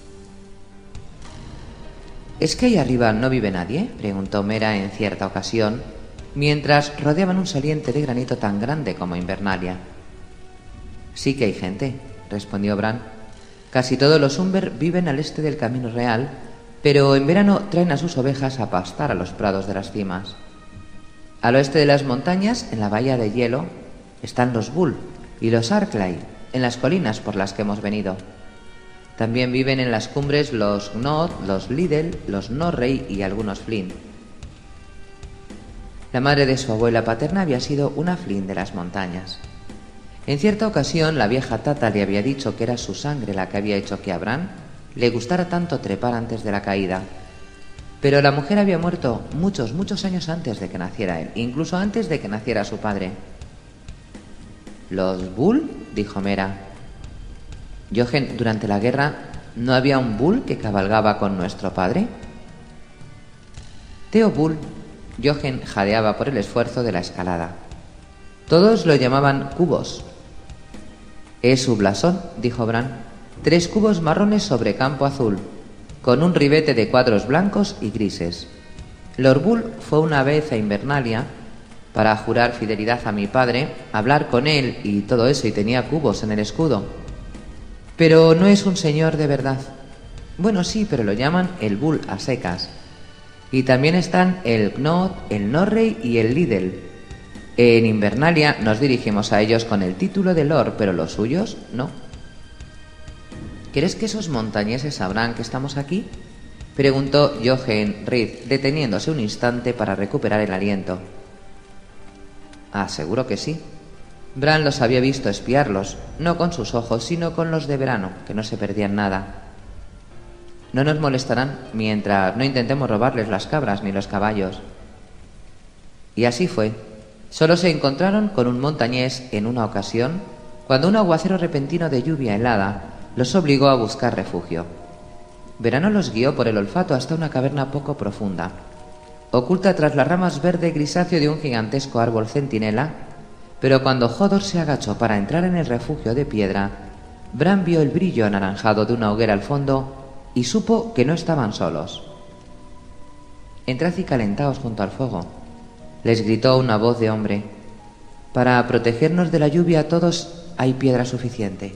A: ¿Es que ahí arriba no vive nadie?, preguntó Mera en cierta ocasión, mientras rodeaban un saliente de granito tan grande como Invernalia. Sí que hay gente, respondió Bran. Casi todos los Umber viven al este del Camino Real, pero en verano traen a sus ovejas a pastar a los prados de las cimas. Al oeste de las montañas, en la bahía de hielo, están los Bull y los Arklay, en las colinas por las que hemos venido. También viven en las cumbres los Gnod, los Lidl, los Norrey y algunos Flynn. La madre de su abuela paterna había sido una Flynn de las montañas. En cierta ocasión la vieja Tata le había dicho que era su sangre la que había hecho que a Bran le gustara tanto trepar antes de la caída. Pero la mujer había muerto muchos, muchos años antes de que naciera él, incluso antes de que naciera su padre. ¿Los Bull?, dijo Mera. Jochen, durante la guerra, ¿no había un Bull que cabalgaba con nuestro padre? Theo Bull. Jochen jadeaba por el esfuerzo de la escalada. Todos lo llamaban cubos. Es su blasón, dijo Bran. Tres cubos marrones sobre campo azul, con un ribete de cuadros blancos y grises. Lord Bull fue una vez a Invernalia para jurar fidelidad a mi padre, hablar con él y todo eso, y tenía cubos en el escudo. Pero no es un señor de verdad. Bueno, sí, pero lo llaman el Bull a secas. Y también están el Gnod, el Norrey y el Lidl. En Invernalia nos dirigimos a ellos con el título de Lord, pero los suyos no. ¿Crees que esos montañeses sabrán que estamos aquí?, preguntó Jochen Reed, deteniéndose un instante para recuperar el aliento. Ah, seguro que sí. Bran los había visto espiarlos, no con sus ojos, sino con los de verano, que no se perdían nada. No nos molestarán mientras no intentemos robarles las cabras ni los caballos. Y así fue. Solo se encontraron con un montañés en una ocasión, cuando un aguacero repentino de lluvia helada los obligó a buscar refugio. Verano los guió por el olfato hasta una caverna poco profunda, oculta tras las ramas verde grisáceo de un gigantesco árbol centinela, pero cuando Hodor se agachó para entrar en el refugio de piedra, Bran vio el brillo anaranjado de una hoguera al fondo y supo que no estaban solos. «Entrad y calentaos junto al fuego», les gritó una voz de hombre. «Para protegernos de la lluvia a todos hay piedra suficiente».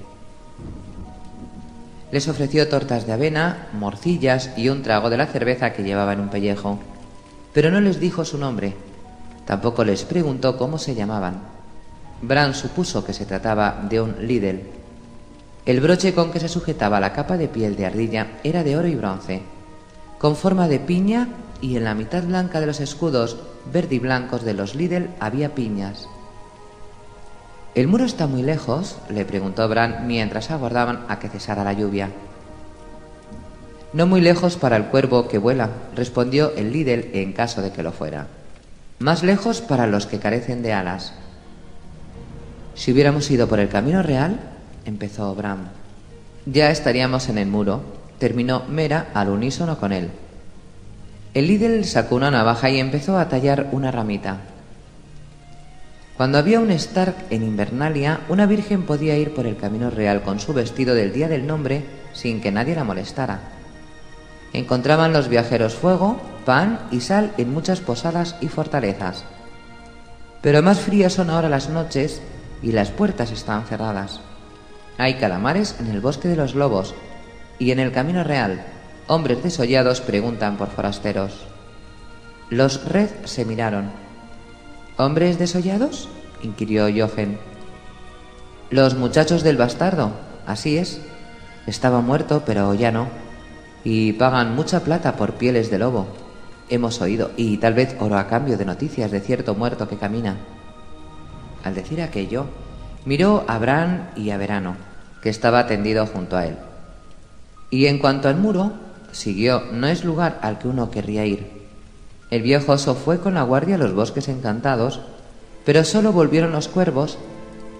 A: Les ofreció tortas de avena, morcillas y un trago de la cerveza que llevaba en un pellejo, pero no les dijo su nombre. Tampoco les preguntó cómo se llamaban. Bran supuso que se trataba de un Lidl. El broche con que se sujetaba la capa de piel de ardilla era de oro y bronce, con forma de piña, y en la mitad blanca de los escudos verde y blancos de los Lidl había piñas. ¿El muro está muy lejos?, le preguntó Bran mientras aguardaban a que cesara la lluvia. No muy lejos para el cuervo que vuela, respondió el Lidl en caso de que lo fuera. Más lejos para los que carecen de alas. Si hubiéramos ido por el camino real, empezó Bran. Ya estaríamos en el muro, terminó Mera al unísono con él. El Lidl sacó una navaja y empezó a tallar una ramita. Cuando había un Stark en Invernalia, una virgen podía ir por el camino real con su vestido del día del nombre sin que nadie la molestara. Encontraban los viajeros fuego, pan y sal en muchas posadas y fortalezas. Pero más frías son ahora las noches y las puertas están cerradas. Hay calamares en el bosque de los lobos, y en el camino real hombres desollados preguntan por forasteros. Los Red se miraron. ¿Hombres desollados?, inquirió Jochen. Los muchachos del bastardo, así es. Estaba muerto, pero ya no. Y pagan mucha plata por pieles de lobo. Hemos oído, y tal vez oro a cambio de noticias de cierto muerto que camina. Al decir aquello, miró a Bran y a Verano, que estaba tendido junto a él. Y en cuanto al muro, siguió, no es lugar al que uno querría ir. El viejo oso fue con la guardia a los bosques encantados, pero solo volvieron los cuervos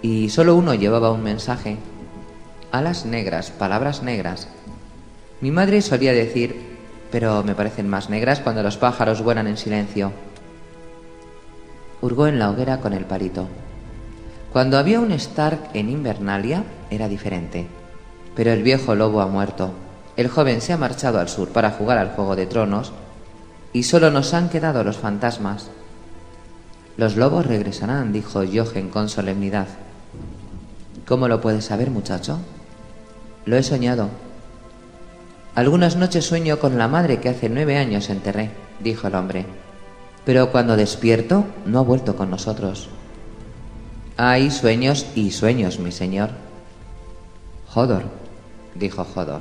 A: y solo uno llevaba un mensaje. Alas negras, palabras negras. Mi madre solía decir, pero me parecen más negras cuando los pájaros vuelan en silencio. Hurgó en la hoguera con el palito. Cuando había un Stark en Invernalia era diferente, pero el viejo lobo ha muerto. El joven se ha marchado al sur para jugar al Juego de Tronos y solo nos han quedado los fantasmas. Los lobos regresarán, dijo Jochen con solemnidad. ¿Cómo lo puedes saber, muchacho? Lo he soñado. Algunas noches sueño con la madre que hace nueve años enterré, dijo el hombre. Pero cuando despierto no ha vuelto con nosotros. Hay sueños y sueños, mi señor. Hodor, dijo Hodor.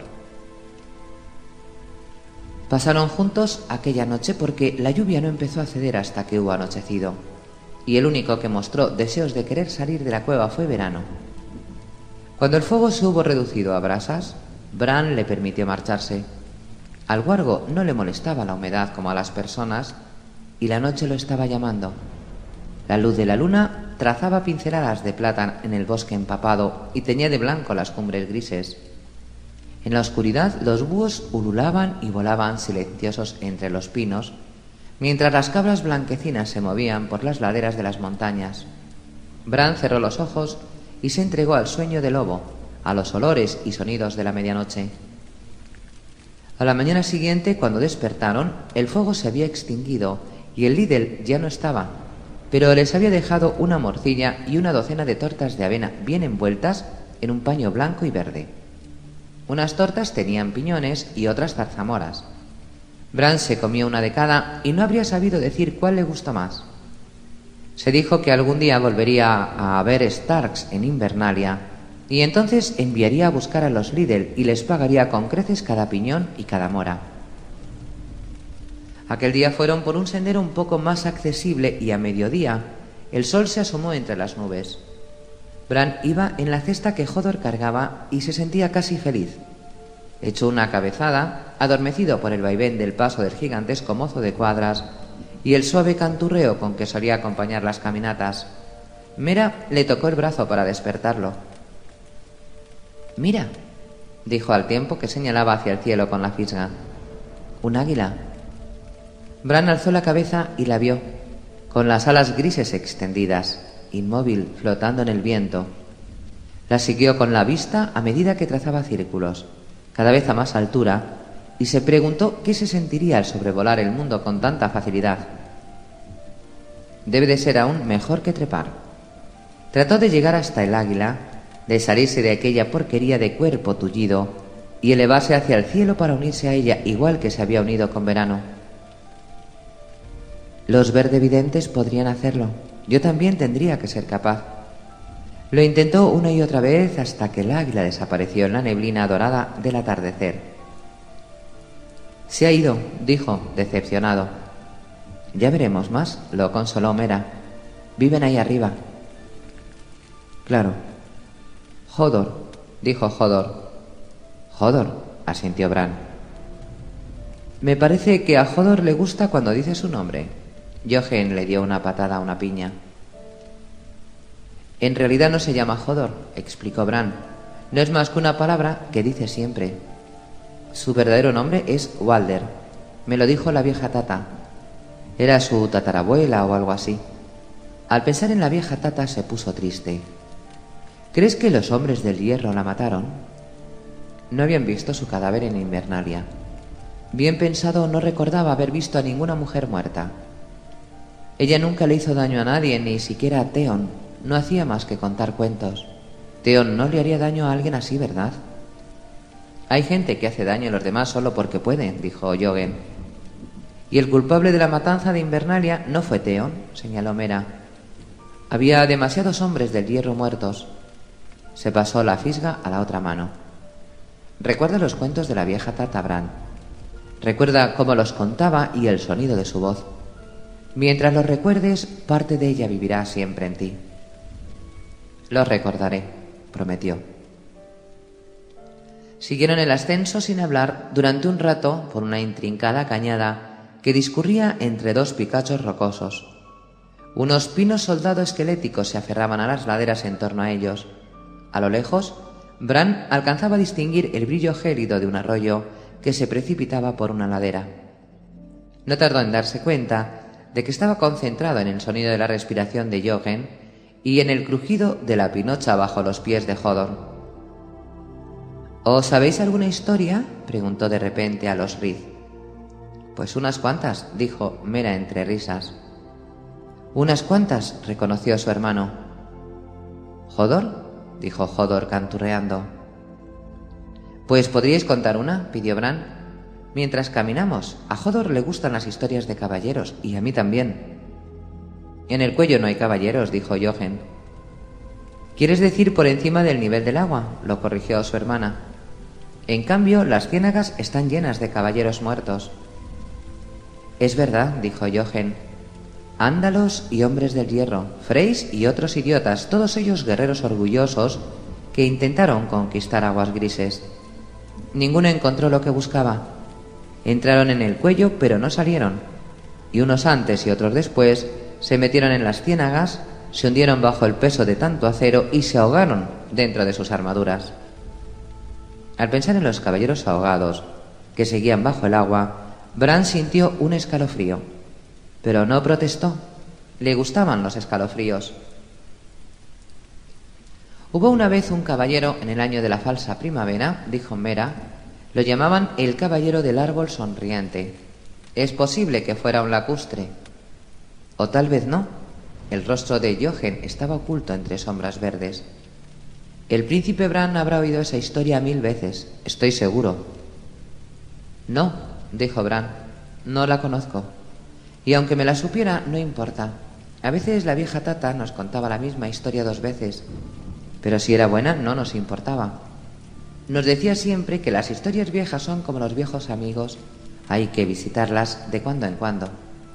A: Pasaron juntos aquella noche porque la lluvia no empezó a ceder hasta que hubo anochecido, y el único que mostró deseos de querer salir de la cueva fue Verano. Cuando el fuego se hubo reducido a brasas, Bran le permitió marcharse. Al huargo no le molestaba la humedad como a las personas, y la noche lo estaba llamando. La luz de la luna trazaba pinceladas de plata en el bosque empapado y teñía de blanco las cumbres grises. En la oscuridad los búhos ululaban y volaban silenciosos entre los pinos, mientras las cabras blanquecinas se movían por las laderas de las montañas. Bran cerró los ojos y se entregó al sueño del lobo, a los olores y sonidos de la medianoche. A la mañana siguiente, cuando despertaron, el fuego se había extinguido y el líder ya no estaba, pero les había dejado una morcilla y una docena de tortas de avena bien envueltas en un paño blanco y verde. Unas tortas tenían piñones y otras zarzamoras. Bran se comió una de cada y no habría sabido decir cuál le gustó más. Se dijo que algún día volvería a ver Starks en Invernalia y entonces enviaría a buscar a los Liddell y les pagaría con creces cada piñón y cada mora. Aquel día fueron por un sendero un poco más accesible y a mediodía el sol se asomó entre las nubes. Bran iba en la cesta que Hodor cargaba y se sentía casi feliz. Echó una cabezada, adormecido por el vaivén del paso del gigantesco mozo de cuadras y el suave canturreo con que solía acompañar las caminatas. Mera le tocó el brazo para despertarlo. «Mira», dijo al tiempo que señalaba hacia el cielo con la fisga. «Un águila». Bran alzó la cabeza y la vio, con las alas grises extendidas, inmóvil, flotando en el viento. La siguió con la vista a medida que trazaba círculos, cada vez a más altura, y se preguntó qué se sentiría al sobrevolar el mundo con tanta facilidad. Debe de ser aún mejor que trepar. Trató de llegar hasta el águila, de salirse de aquella porquería de cuerpo tullido y elevarse hacia el cielo para unirse a ella igual que se había unido con Verano. Los verdevidentes podrían hacerlo. Yo también tendría que ser capaz. Lo intentó una y otra vez hasta que el águila desapareció en la neblina dorada del atardecer. Se ha ido, dijo, decepcionado. Ya veremos más, lo consoló Mera. Viven ahí arriba. Claro. Hodor, dijo Hodor. Hodor, asintió Bran. Me parece que a Hodor le gusta cuando dice su nombre. Jochen le dio una patada a una piña. En realidad no se llama Hodor, explicó Bran. No es más que una palabra que dice siempre. Su verdadero nombre es Walder. Me lo dijo la vieja Tata. Era su tatarabuela o algo así. Al pensar en la vieja Tata se puso triste. ¿Crees que los hombres del hierro la mataron? No habían visto su cadáver en Invernalia. Bien pensado, no recordaba haber visto a ninguna mujer muerta. Ella nunca le hizo daño a nadie, ni siquiera a Theon. No hacía más que contar cuentos. Theon no le haría daño a alguien así, ¿verdad? Hay gente que hace daño a los demás solo porque pueden, dijo Jogen. Y el culpable de la matanza de Invernalia no fue Theon, señaló Mera. Había demasiados hombres del hierro muertos. Se pasó la fisga a la otra mano. Recuerda los cuentos de la vieja Tata, Bran. Recuerda cómo los contaba y el sonido de su voz. Mientras los recuerdes, parte de ella vivirá siempre en ti. Los recordaré, prometió. Siguieron el ascenso sin hablar durante un rato por una intrincada cañada que discurría entre dos picachos rocosos. Unos pinos soldados esqueléticos se aferraban a las laderas en torno a ellos. A lo lejos, Bran alcanzaba a distinguir el brillo gélido de un arroyo que se precipitaba por una ladera. No tardó en darse cuenta de que estaba concentrado en el sonido de la respiración de Jochen y en el crujido de la pinocha bajo los pies de Hodor. ¿Os sabéis alguna historia?, preguntó de repente a los Reed. Pues unas cuantas, dijo Mera entre risas. Unas cuantas, reconoció su hermano. ¿Hodor?, dijo Hodor canturreando. Pues podríais contar una, pidió Bran. Mientras caminamos, a Hodor le gustan las historias de caballeros, y a mí también. En el cuello no hay caballeros, dijo Jochen. ¿Quieres decir por encima del nivel del agua?, lo corrigió su hermana. En cambio, las ciénagas están llenas de caballeros muertos. Es verdad, dijo Jochen. Ándalos y hombres del hierro, Freys y otros idiotas, todos ellos guerreros orgullosos que intentaron conquistar aguas grises. Ninguno encontró lo que buscaba. Entraron en el cuello, pero no salieron, y unos antes y otros después se metieron en las ciénagas, se hundieron bajo el peso de tanto acero y se ahogaron dentro de sus armaduras. Al pensar en los caballeros ahogados que seguían bajo el agua, Bran sintió un escalofrío, pero no protestó. Le gustaban los escalofríos. Hubo una vez un caballero en el año de la falsa primavera, dijo Mera. Lo llamaban el caballero del árbol sonriente. Es posible que fuera un lacustre. O tal vez no. El rostro de Jochen estaba oculto entre sombras verdes. El príncipe Bran habrá oído esa historia mil veces, estoy seguro. No, dijo Bran, no la conozco. Y aunque me la supiera, no importa. A veces la vieja Tata nos contaba la misma historia dos veces, pero si era buena no nos importaba. Nos decía siempre que las historias viejas son como los viejos amigos, hay que visitarlas de cuando en cuando.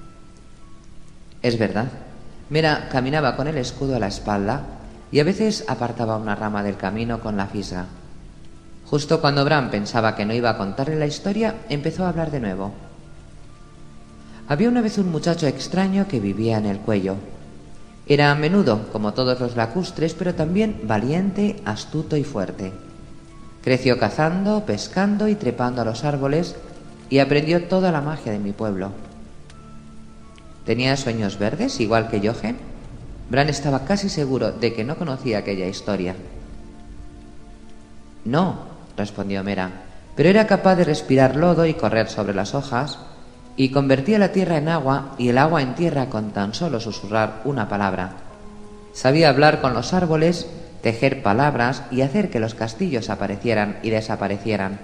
A: Es verdad. Mera caminaba con el escudo a la espalda y a veces apartaba una rama del camino con la fisga. Justo cuando Bran pensaba que no iba a contarle la historia, empezó a hablar de nuevo. Había una vez un muchacho extraño que vivía en el cuello. Era menudo, como todos los lacustres, pero también valiente, astuto y fuerte. Creció cazando, pescando y trepando a los árboles y aprendió toda la magia de mi pueblo. ¿Tenía sueños verdes, igual que Jochen? Bran estaba casi seguro de que no conocía aquella historia. No, respondió Mera, pero era capaz de respirar lodo y correr sobre las hojas, y convertía la tierra en agua y el agua en tierra con tan solo susurrar una palabra. Sabía hablar con los árboles, tejer palabras y hacer que los castillos aparecieran y desaparecieran.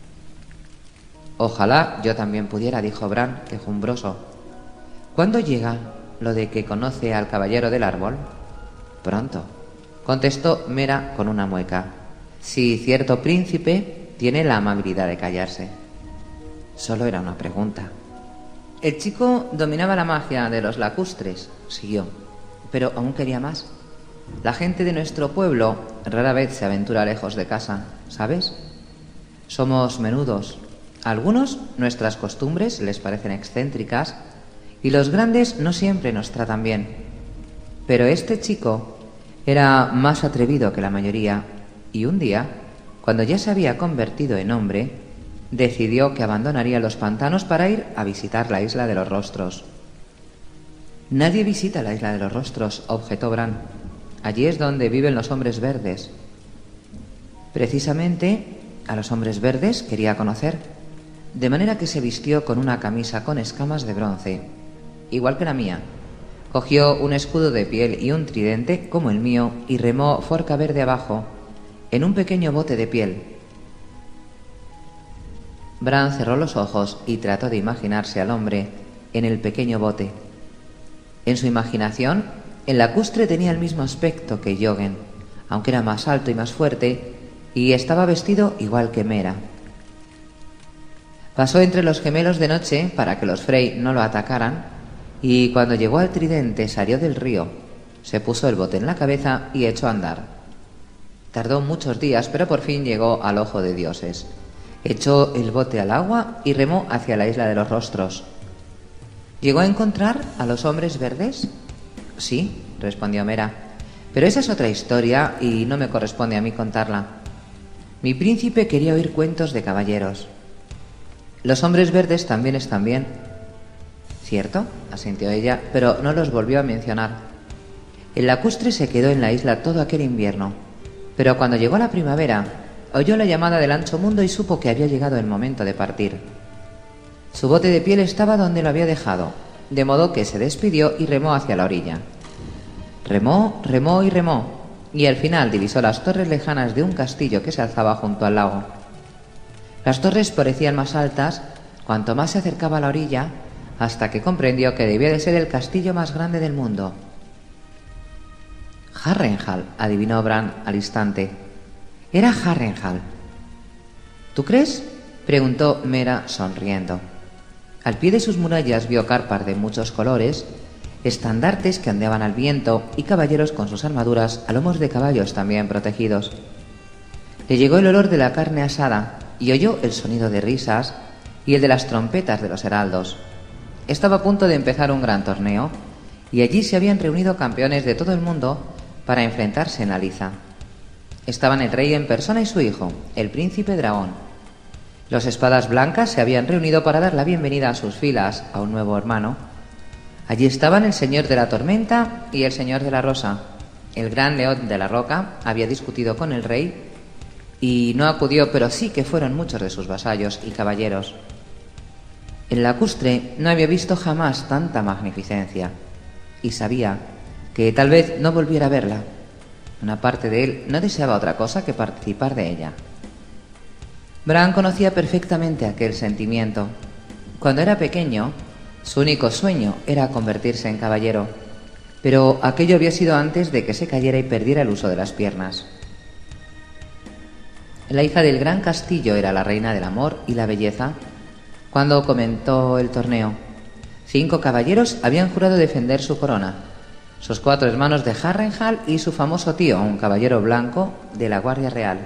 A: Ojalá yo también pudiera, dijo Bran, quejumbroso. ¿Cuándo llega lo de que conoce al caballero del árbol? Pronto, contestó Mera con una mueca. Si cierto príncipe tiene la amabilidad de callarse. Solo era una pregunta. El chico dominaba la magia de los lacustres, siguió, pero aún quería más. La gente de nuestro pueblo rara vez se aventura lejos de casa, ¿sabes? Somos menudos. A algunos nuestras costumbres les parecen excéntricas y los grandes no siempre nos tratan bien. Pero este chico era más atrevido que la mayoría y un día, cuando ya se había convertido en hombre, decidió que abandonaría los pantanos para ir a visitar la isla de los rostros. Nadie visita la isla de los rostros, objetó Bran. Allí es donde viven los hombres verdes. Precisamente a los hombres verdes quería conocer, de manera que se vistió con una camisa con escamas de bronce, igual que la mía. Cogió un escudo de piel y un tridente, como el mío, y remó forca verde abajo, en un pequeño bote de piel. Bran cerró los ojos y trató de imaginarse al hombre en el pequeño bote. En su imaginación, el lacustre tenía el mismo aspecto que Jochen, aunque era más alto y más fuerte, y estaba vestido igual que Mera. Pasó entre los gemelos de noche para que los Frey no lo atacaran, y cuando llegó al tridente salió del río, se puso el bote en la cabeza y echó a andar. Tardó muchos días, pero por fin llegó al Ojo de Dioses. Echó el bote al agua y remó hacia la isla de los rostros. ¿Llegó a encontrar a los hombres verdes? Sí, respondió Mera, pero esa es otra historia y no me corresponde a mí contarla. Mi príncipe quería oír cuentos de caballeros. Los hombres verdes también están bien. Cierto, asintió ella, pero no los volvió a mencionar. El lacustre se quedó en la isla todo aquel invierno, pero cuando llegó la primavera, oyó la llamada del ancho mundo y supo que había llegado el momento de partir. Su bote de piel estaba donde lo había dejado, de modo que se despidió y remó hacia la orilla. Remó, remó y remó, y al final divisó las torres lejanas de un castillo que se alzaba junto al lago. Las torres parecían más altas cuanto más se acercaba a la orilla, hasta que comprendió que debía de ser el castillo más grande del mundo. Harrenhal, adivinó Bran al instante. Era Harrenhal. ¿Tú crees?, preguntó Mera sonriendo. Al pie de sus murallas vio carpas de muchos colores, estandartes que ondeaban al viento y caballeros con sus armaduras a lomos de caballos también protegidos. Le llegó el olor de la carne asada y oyó el sonido de risas y el de las trompetas de los heraldos. Estaba a punto de empezar un gran torneo y allí se habían reunido campeones de todo el mundo para enfrentarse en la liza. Estaban el rey en persona y su hijo, el príncipe dragón. Los espadas blancas se habían reunido para dar la bienvenida a sus filas a un nuevo hermano. Allí estaban el señor de la tormenta y el señor de la rosa. El gran león de la roca había discutido con el rey y no acudió, pero sí que fueron muchos de sus vasallos y caballeros. El lacustre no había visto jamás tanta magnificencia y sabía que tal vez no volviera a verla. Una parte de él no deseaba otra cosa que participar de ella. Bran conocía perfectamente aquel sentimiento. Cuando era pequeño, su único sueño era convertirse en caballero, pero aquello había sido antes de que se cayera y perdiera el uso de las piernas. La hija del gran castillo era la reina del amor y la belleza. Cuando comenzó el torneo, cinco caballeros habían jurado defender su corona: sus cuatro hermanos de Harrenhal y su famoso tío, un caballero blanco de la Guardia Real.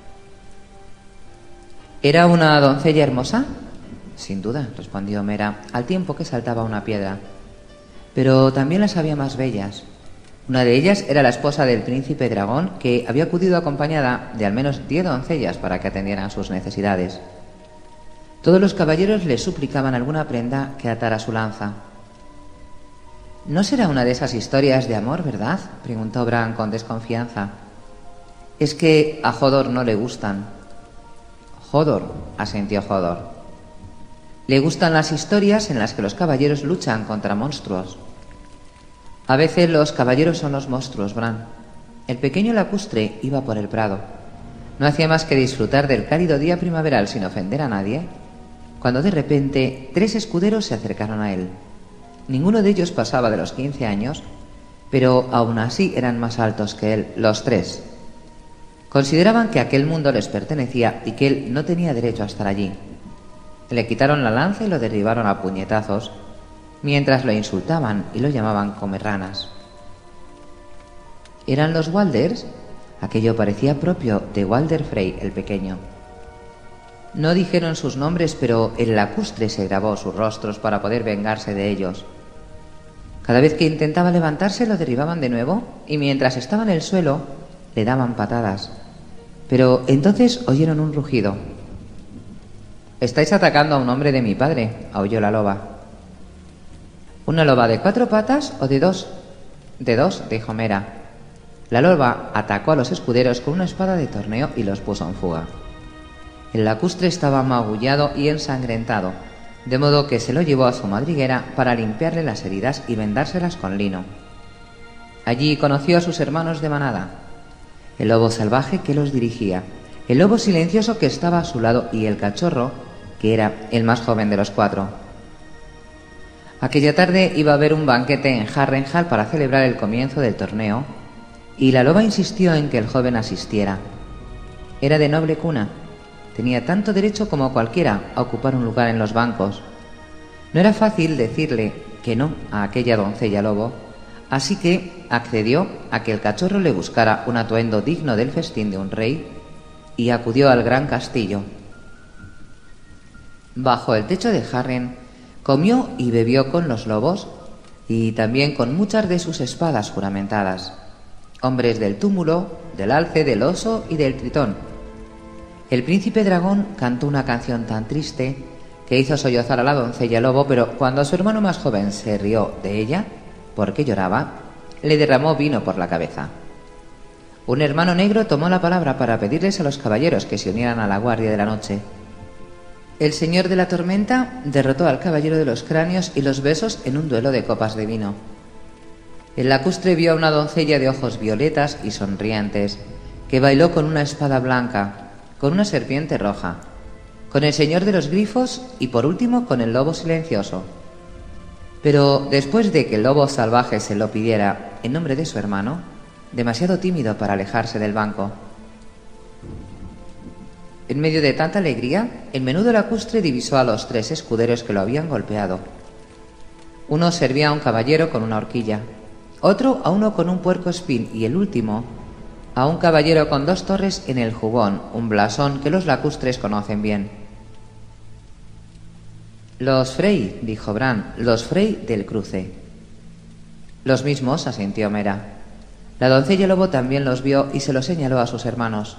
A: ¿Era una doncella hermosa? Sin duda, respondió Mera, al tiempo que saltaba una piedra. Pero también las había más bellas. Una de ellas era la esposa del príncipe dragón, que había acudido acompañada de al menos diez doncellas para que atendieran sus necesidades. Todos los caballeros le suplicaban alguna prenda que atara su lanza. ¿No será una de esas historias de amor, verdad?, preguntó Bran con desconfianza. Es que a Hodor no le gustan. Hodor, asintió Hodor. Le gustan las historias en las que los caballeros luchan contra monstruos. A veces los caballeros son los monstruos, Bran. El pequeño lacustre iba por el prado. No hacía más que disfrutar del cálido día primaveral sin ofender a nadie, cuando de repente tres escuderos se acercaron a él. Ninguno de ellos pasaba de los quince años, pero aún así eran más altos que él, los tres. Consideraban que aquel mundo les pertenecía y que él no tenía derecho a estar allí. Le quitaron la lanza y lo derribaron a puñetazos, mientras lo insultaban y lo llamaban comerranas. ¿Eran los Walders? Aquello parecía propio de Walder Frey el pequeño. No dijeron sus nombres, pero el lacustre se grabó sus rostros para poder vengarse de ellos. Cada vez que intentaba levantarse lo derribaban de nuevo y mientras estaba en el suelo le daban patadas. Pero entonces oyeron un rugido. «Estáis atacando a un hombre de mi padre», aulló la loba. «¿Una loba de cuatro patas o de dos?» «De dos», dijo Mera. La loba atacó a los escuderos con una espada de torneo y los puso en fuga. El lacustre estaba magullado y ensangrentado, de modo que se lo llevó a su madriguera para limpiarle las heridas y vendárselas con lino. Allí conoció a sus hermanos de manada, el lobo salvaje que los dirigía, el lobo silencioso que estaba a su lado y el cachorro, que era el más joven de los cuatro. Aquella tarde iba a haber un banquete en Harrenhal para celebrar el comienzo del torneo, y la loba insistió en que el joven asistiera. Era de noble cuna, tenía tanto derecho como cualquiera a ocupar un lugar en los bancos. No era fácil decirle que no a aquella doncella lobo, así que accedió a que el cachorro le buscara un atuendo digno del festín de un rey y acudió al gran castillo. Bajo el techo de Harren comió y bebió con los lobos, y también con muchas de sus espadas juramentadas, hombres del túmulo, del alce, del oso y del tritón. El príncipe dragón cantó una canción tan triste que hizo sollozar a la doncella lobo, pero cuando su hermano más joven se rió de ella, porque lloraba, le derramó vino por la cabeza. Un hermano negro tomó la palabra para pedirles a los caballeros que se unieran a la guardia de la noche. El señor de la tormenta derrotó al caballero de los cráneos y los besos en un duelo de copas de vino. El lacustre vio a una doncella de ojos violetas y sonrientes, que bailó con una espada blanca, con una serpiente roja, con el señor de los grifos y por último con el lobo silencioso. Pero después de que el lobo salvaje se lo pidiera en nombre de su hermano, demasiado tímido para alejarse del banco. En medio de tanta alegría, el menudo lacustre divisó a los tres escuderos que lo habían golpeado. Uno servía a un caballero con una horquilla, otro a uno con un puercoespín y el último a un caballero con dos torres en el jubón, un blasón que los lacustres conocen bien. «Los Frey», dijo Bran, «los Frey del cruce». «Los mismos», asintió Mera. La doncella lobo también los vio y se los señaló a sus hermanos.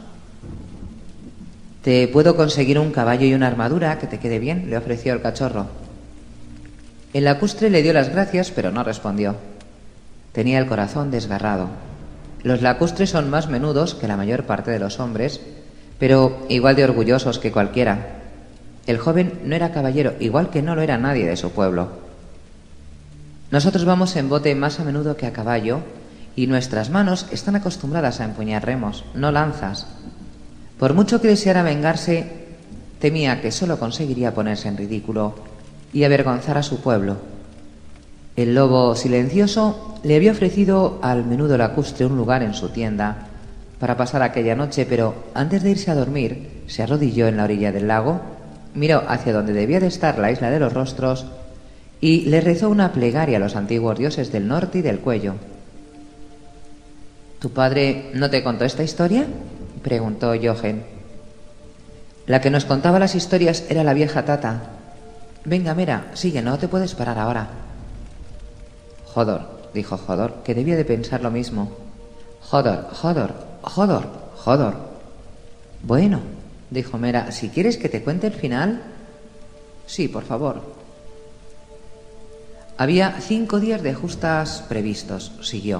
A: «Te puedo conseguir un caballo y una armadura que te quede bien», le ofreció el cachorro. El lacustre le dio las gracias, pero no respondió. Tenía el corazón desgarrado. Los lacustres son más menudos que la mayor parte de los hombres, pero igual de orgullosos que cualquiera. El joven no era caballero, igual que no lo era nadie de su pueblo. Nosotros vamos en bote más a menudo que a caballo, y nuestras manos están acostumbradas a empuñar remos, no lanzas. Por mucho que deseara vengarse, temía que solo conseguiría ponerse en ridículo y avergonzar a su pueblo. El lobo silencioso le había ofrecido al menudo lacustre un lugar en su tienda para pasar aquella noche, pero antes de irse a dormir, se arrodilló en la orilla del lago, miró hacia donde debía de estar la isla de los rostros y le rezó una plegaria a los antiguos dioses del norte y del cuello. ¿Tu padre no te contó esta historia?, preguntó Jochen. La que nos contaba las historias era la vieja Tata. Venga, Mera, sigue, no te puedes parar ahora. Hodor, dijo Hodor, que debía de pensar lo mismo. Hodor, Hodor, Hodor, Hodor. Bueno, dijo Mera, si quieres que te cuente el final. Sí, por favor. Había cinco días de justas previstos, siguió.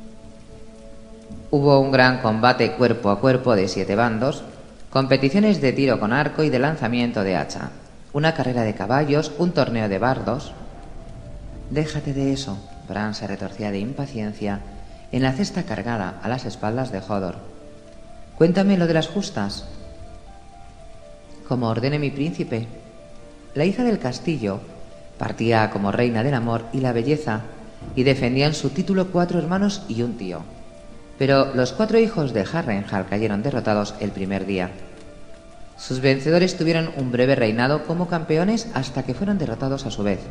A: Hubo un gran combate cuerpo a cuerpo de siete bandos, competiciones de tiro con arco y de lanzamiento de hacha, una carrera de caballos, un torneo de bardos. Déjate de eso. Bran se retorcía de impaciencia en la cesta cargada a las espaldas de Hodor. Cuéntame lo de las justas. Como ordene mi príncipe. La hija del castillo partía como reina del amor y la belleza y defendían su título cuatro hermanos y un tío. Pero los cuatro hijos de Harrenhal cayeron derrotados el primer día. Sus vencedores tuvieron un breve reinado como campeones hasta que fueron derrotados a su vez.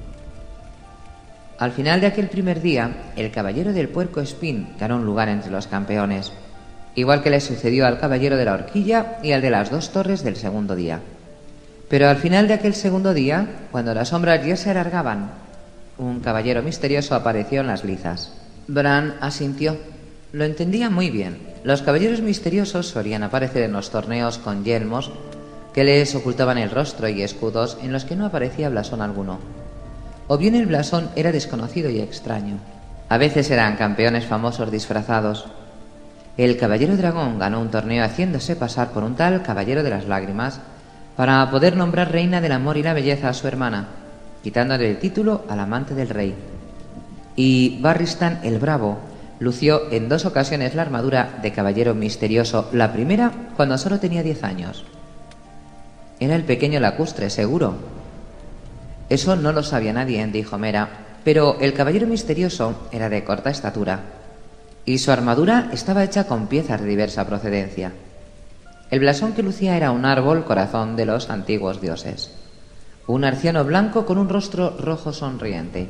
A: Al final de aquel primer día, el caballero del puercoespín ganó un lugar entre los campeones, igual que le sucedió al caballero de la horquilla y al de las dos torres del segundo día. Pero al final de aquel segundo día, cuando las sombras ya se alargaban, un caballero misterioso apareció en las lizas. Bran asintió. Lo entendía muy bien. Los caballeros misteriosos solían aparecer en los torneos con yelmos que les ocultaban el rostro y escudos en los que no aparecía blasón alguno. O bien el blasón era desconocido y extraño. A veces eran campeones famosos disfrazados. El caballero dragón ganó un torneo haciéndose pasar por un tal caballero de las lágrimas para poder nombrar reina del amor y la belleza a su hermana, quitándole el título al amante del rey. Y Barristan el Bravo lució en dos ocasiones la armadura de caballero misterioso, la primera cuando solo tenía diez años. Era el pequeño lacustre, seguro. Eso no lo sabía nadie, dijo Mera, pero el caballero misterioso era de corta estatura y su armadura estaba hecha con piezas de diversa procedencia. El blasón que lucía era un árbol corazón de los antiguos dioses, un arciano blanco con un rostro rojo sonriente.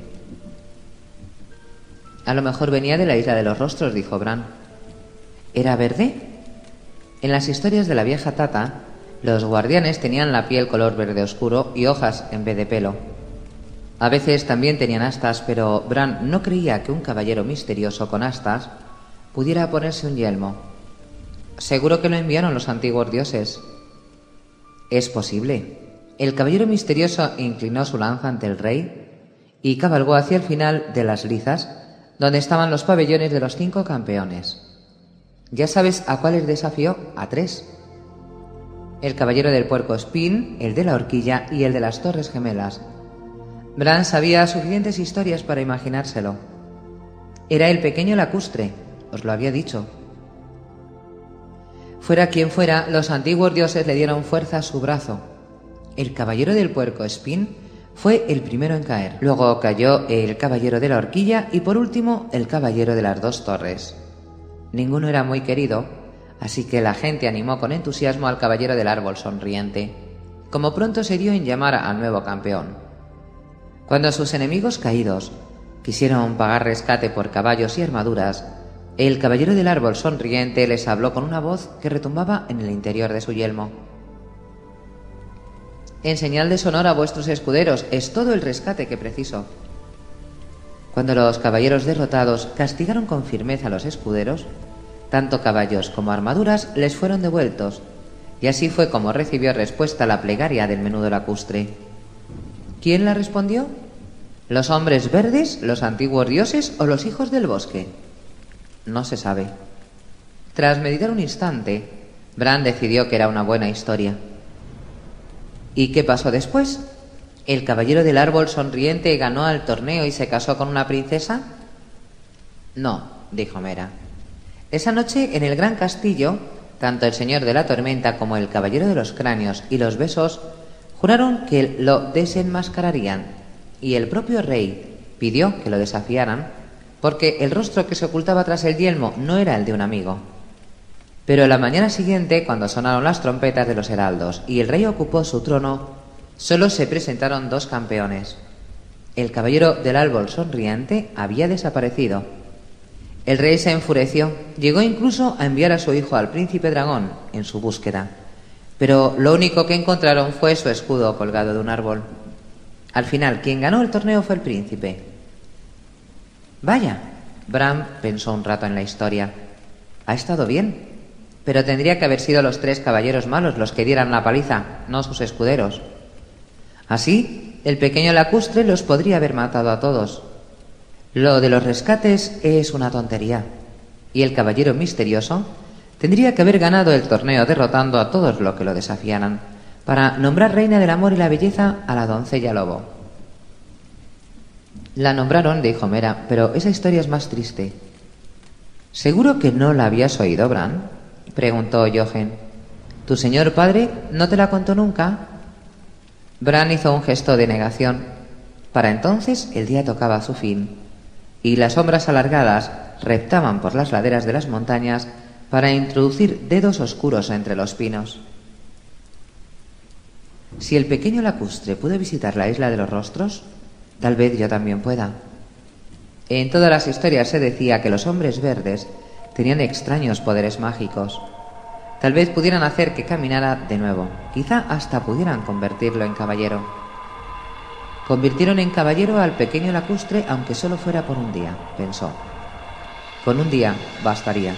A: A lo mejor venía de la isla de los rostros, dijo Bran. ¿Era verde? En las historias de la vieja Tata, los guardianes tenían la piel color verde oscuro y hojas en vez de pelo. A veces también tenían astas, pero Bran no creía que un caballero misterioso con astas pudiera ponerse un yelmo. Seguro que lo enviaron los antiguos dioses. Es posible. El caballero misterioso inclinó su lanza ante el rey y cabalgó hacia el final de las lizas, donde estaban los pabellones de los cinco campeones. Ya sabes a cuáles desafió, a tres. El caballero del puerco espín, el de la horquilla y el de las torres gemelas. Bran sabía suficientes historias para imaginárselo. Era el pequeño lacustre, os lo había dicho. Fuera quien fuera, los antiguos dioses le dieron fuerza a su brazo. El caballero del puerco espín fue el primero en caer. Luego cayó el caballero de la horquilla y por último el caballero de las dos torres. Ninguno era muy querido, así que la gente animó con entusiasmo al caballero del árbol sonriente, como pronto se dio en llamar al nuevo campeón. Cuando sus enemigos caídos quisieron pagar rescate por caballos y armaduras, el caballero del árbol sonriente les habló con una voz que retumbaba en el interior de su yelmo. En señal de honor a vuestros escuderos, es todo el rescate que preciso. Cuando los caballeros derrotados castigaron con firmeza a los escuderos, tanto caballos como armaduras les fueron devueltos, y así fue como recibió respuesta la plegaria del menudo lacustre. ¿Quién la respondió? ¿Los hombres verdes, los antiguos dioses o los hijos del bosque? No se sabe. Tras meditar un instante, Bran decidió que era una buena historia. ¿Y qué pasó después? ¿El caballero del árbol sonriente ganó al torneo y se casó con una princesa? No, dijo Mera. Esa noche, en el gran castillo, tanto el señor de la tormenta como el caballero de los cráneos y los besos juraron que lo desenmascararían, y el propio rey pidió que lo desafiaran, porque el rostro que se ocultaba tras el yelmo no era el de un amigo. Pero la mañana siguiente, cuando sonaron las trompetas de los heraldos y el rey ocupó su trono, solo se presentaron dos campeones. El caballero del árbol sonriente había desaparecido. El rey se enfureció, llegó incluso a enviar a su hijo al príncipe dragón en su búsqueda, pero lo único que encontraron fue su escudo colgado de un árbol. Al final, quien ganó el torneo fue el príncipe. Vaya, Bran pensó un rato en la historia. Ha estado bien, pero tendría que haber sido los tres caballeros malos los que dieran la paliza, no sus escuderos. Así, el pequeño lacustre los podría haber matado a todos. Lo de los rescates es una tontería, y el caballero misterioso tendría que haber ganado el torneo derrotando a todos los que lo desafiaran, para nombrar reina del amor y la belleza a la doncella lobo. La nombraron, dijo Mera, pero esa historia es más triste. ¿Seguro que no la habías oído, Bran?, preguntó Jochen. ¿Tu señor padre no te la contó nunca? Bran hizo un gesto de negación. Para entonces el día tocaba a su fin, y las sombras alargadas reptaban por las laderas de las montañas para introducir dedos oscuros entre los pinos. Si el pequeño lacustre pudo visitar la isla de los rostros, tal vez yo también pueda. En todas las historias se decía que los hombres verdes tenían extraños poderes mágicos. Tal vez pudieran hacer que caminara de nuevo, quizá hasta pudieran convertirlo en caballero. Convirtieron en caballero al pequeño lacustre, aunque solo fuera por un día, pensó. Con un día bastaría.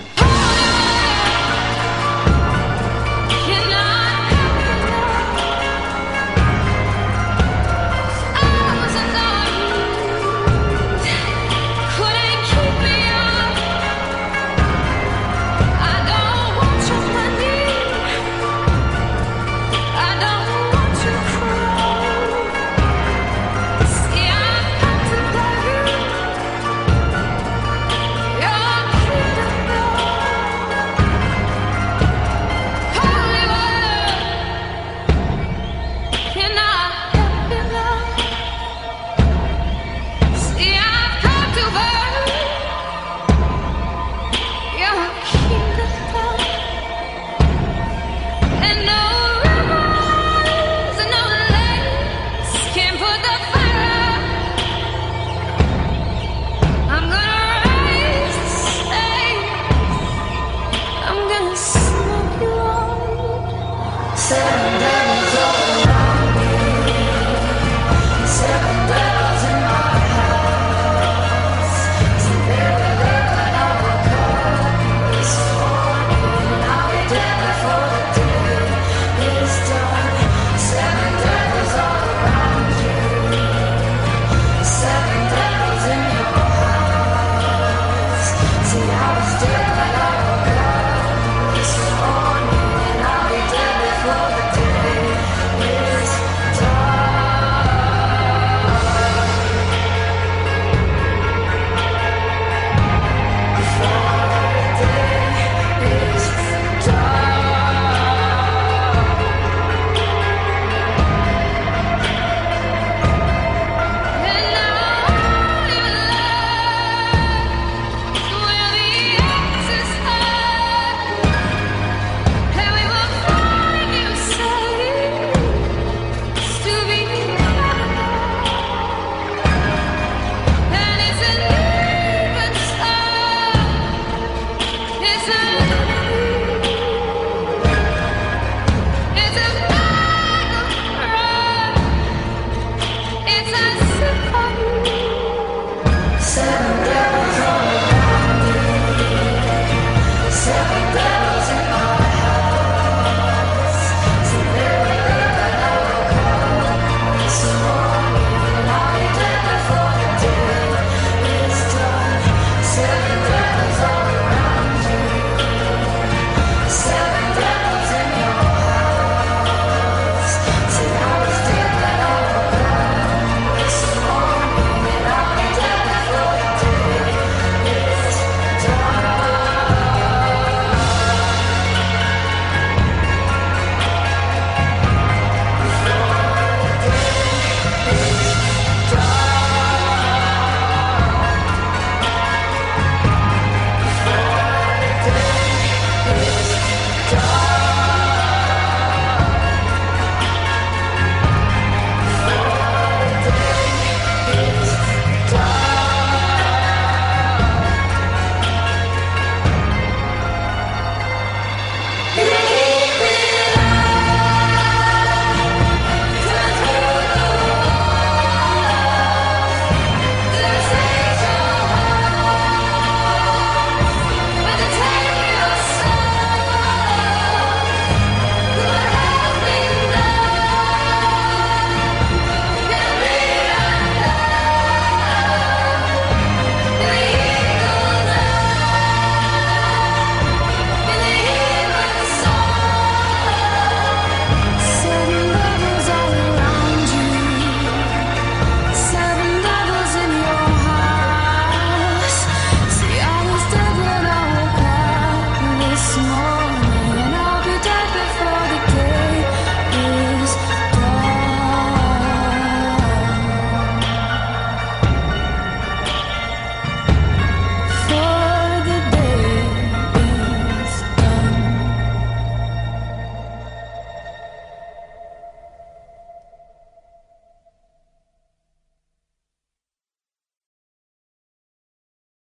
B: Surrender.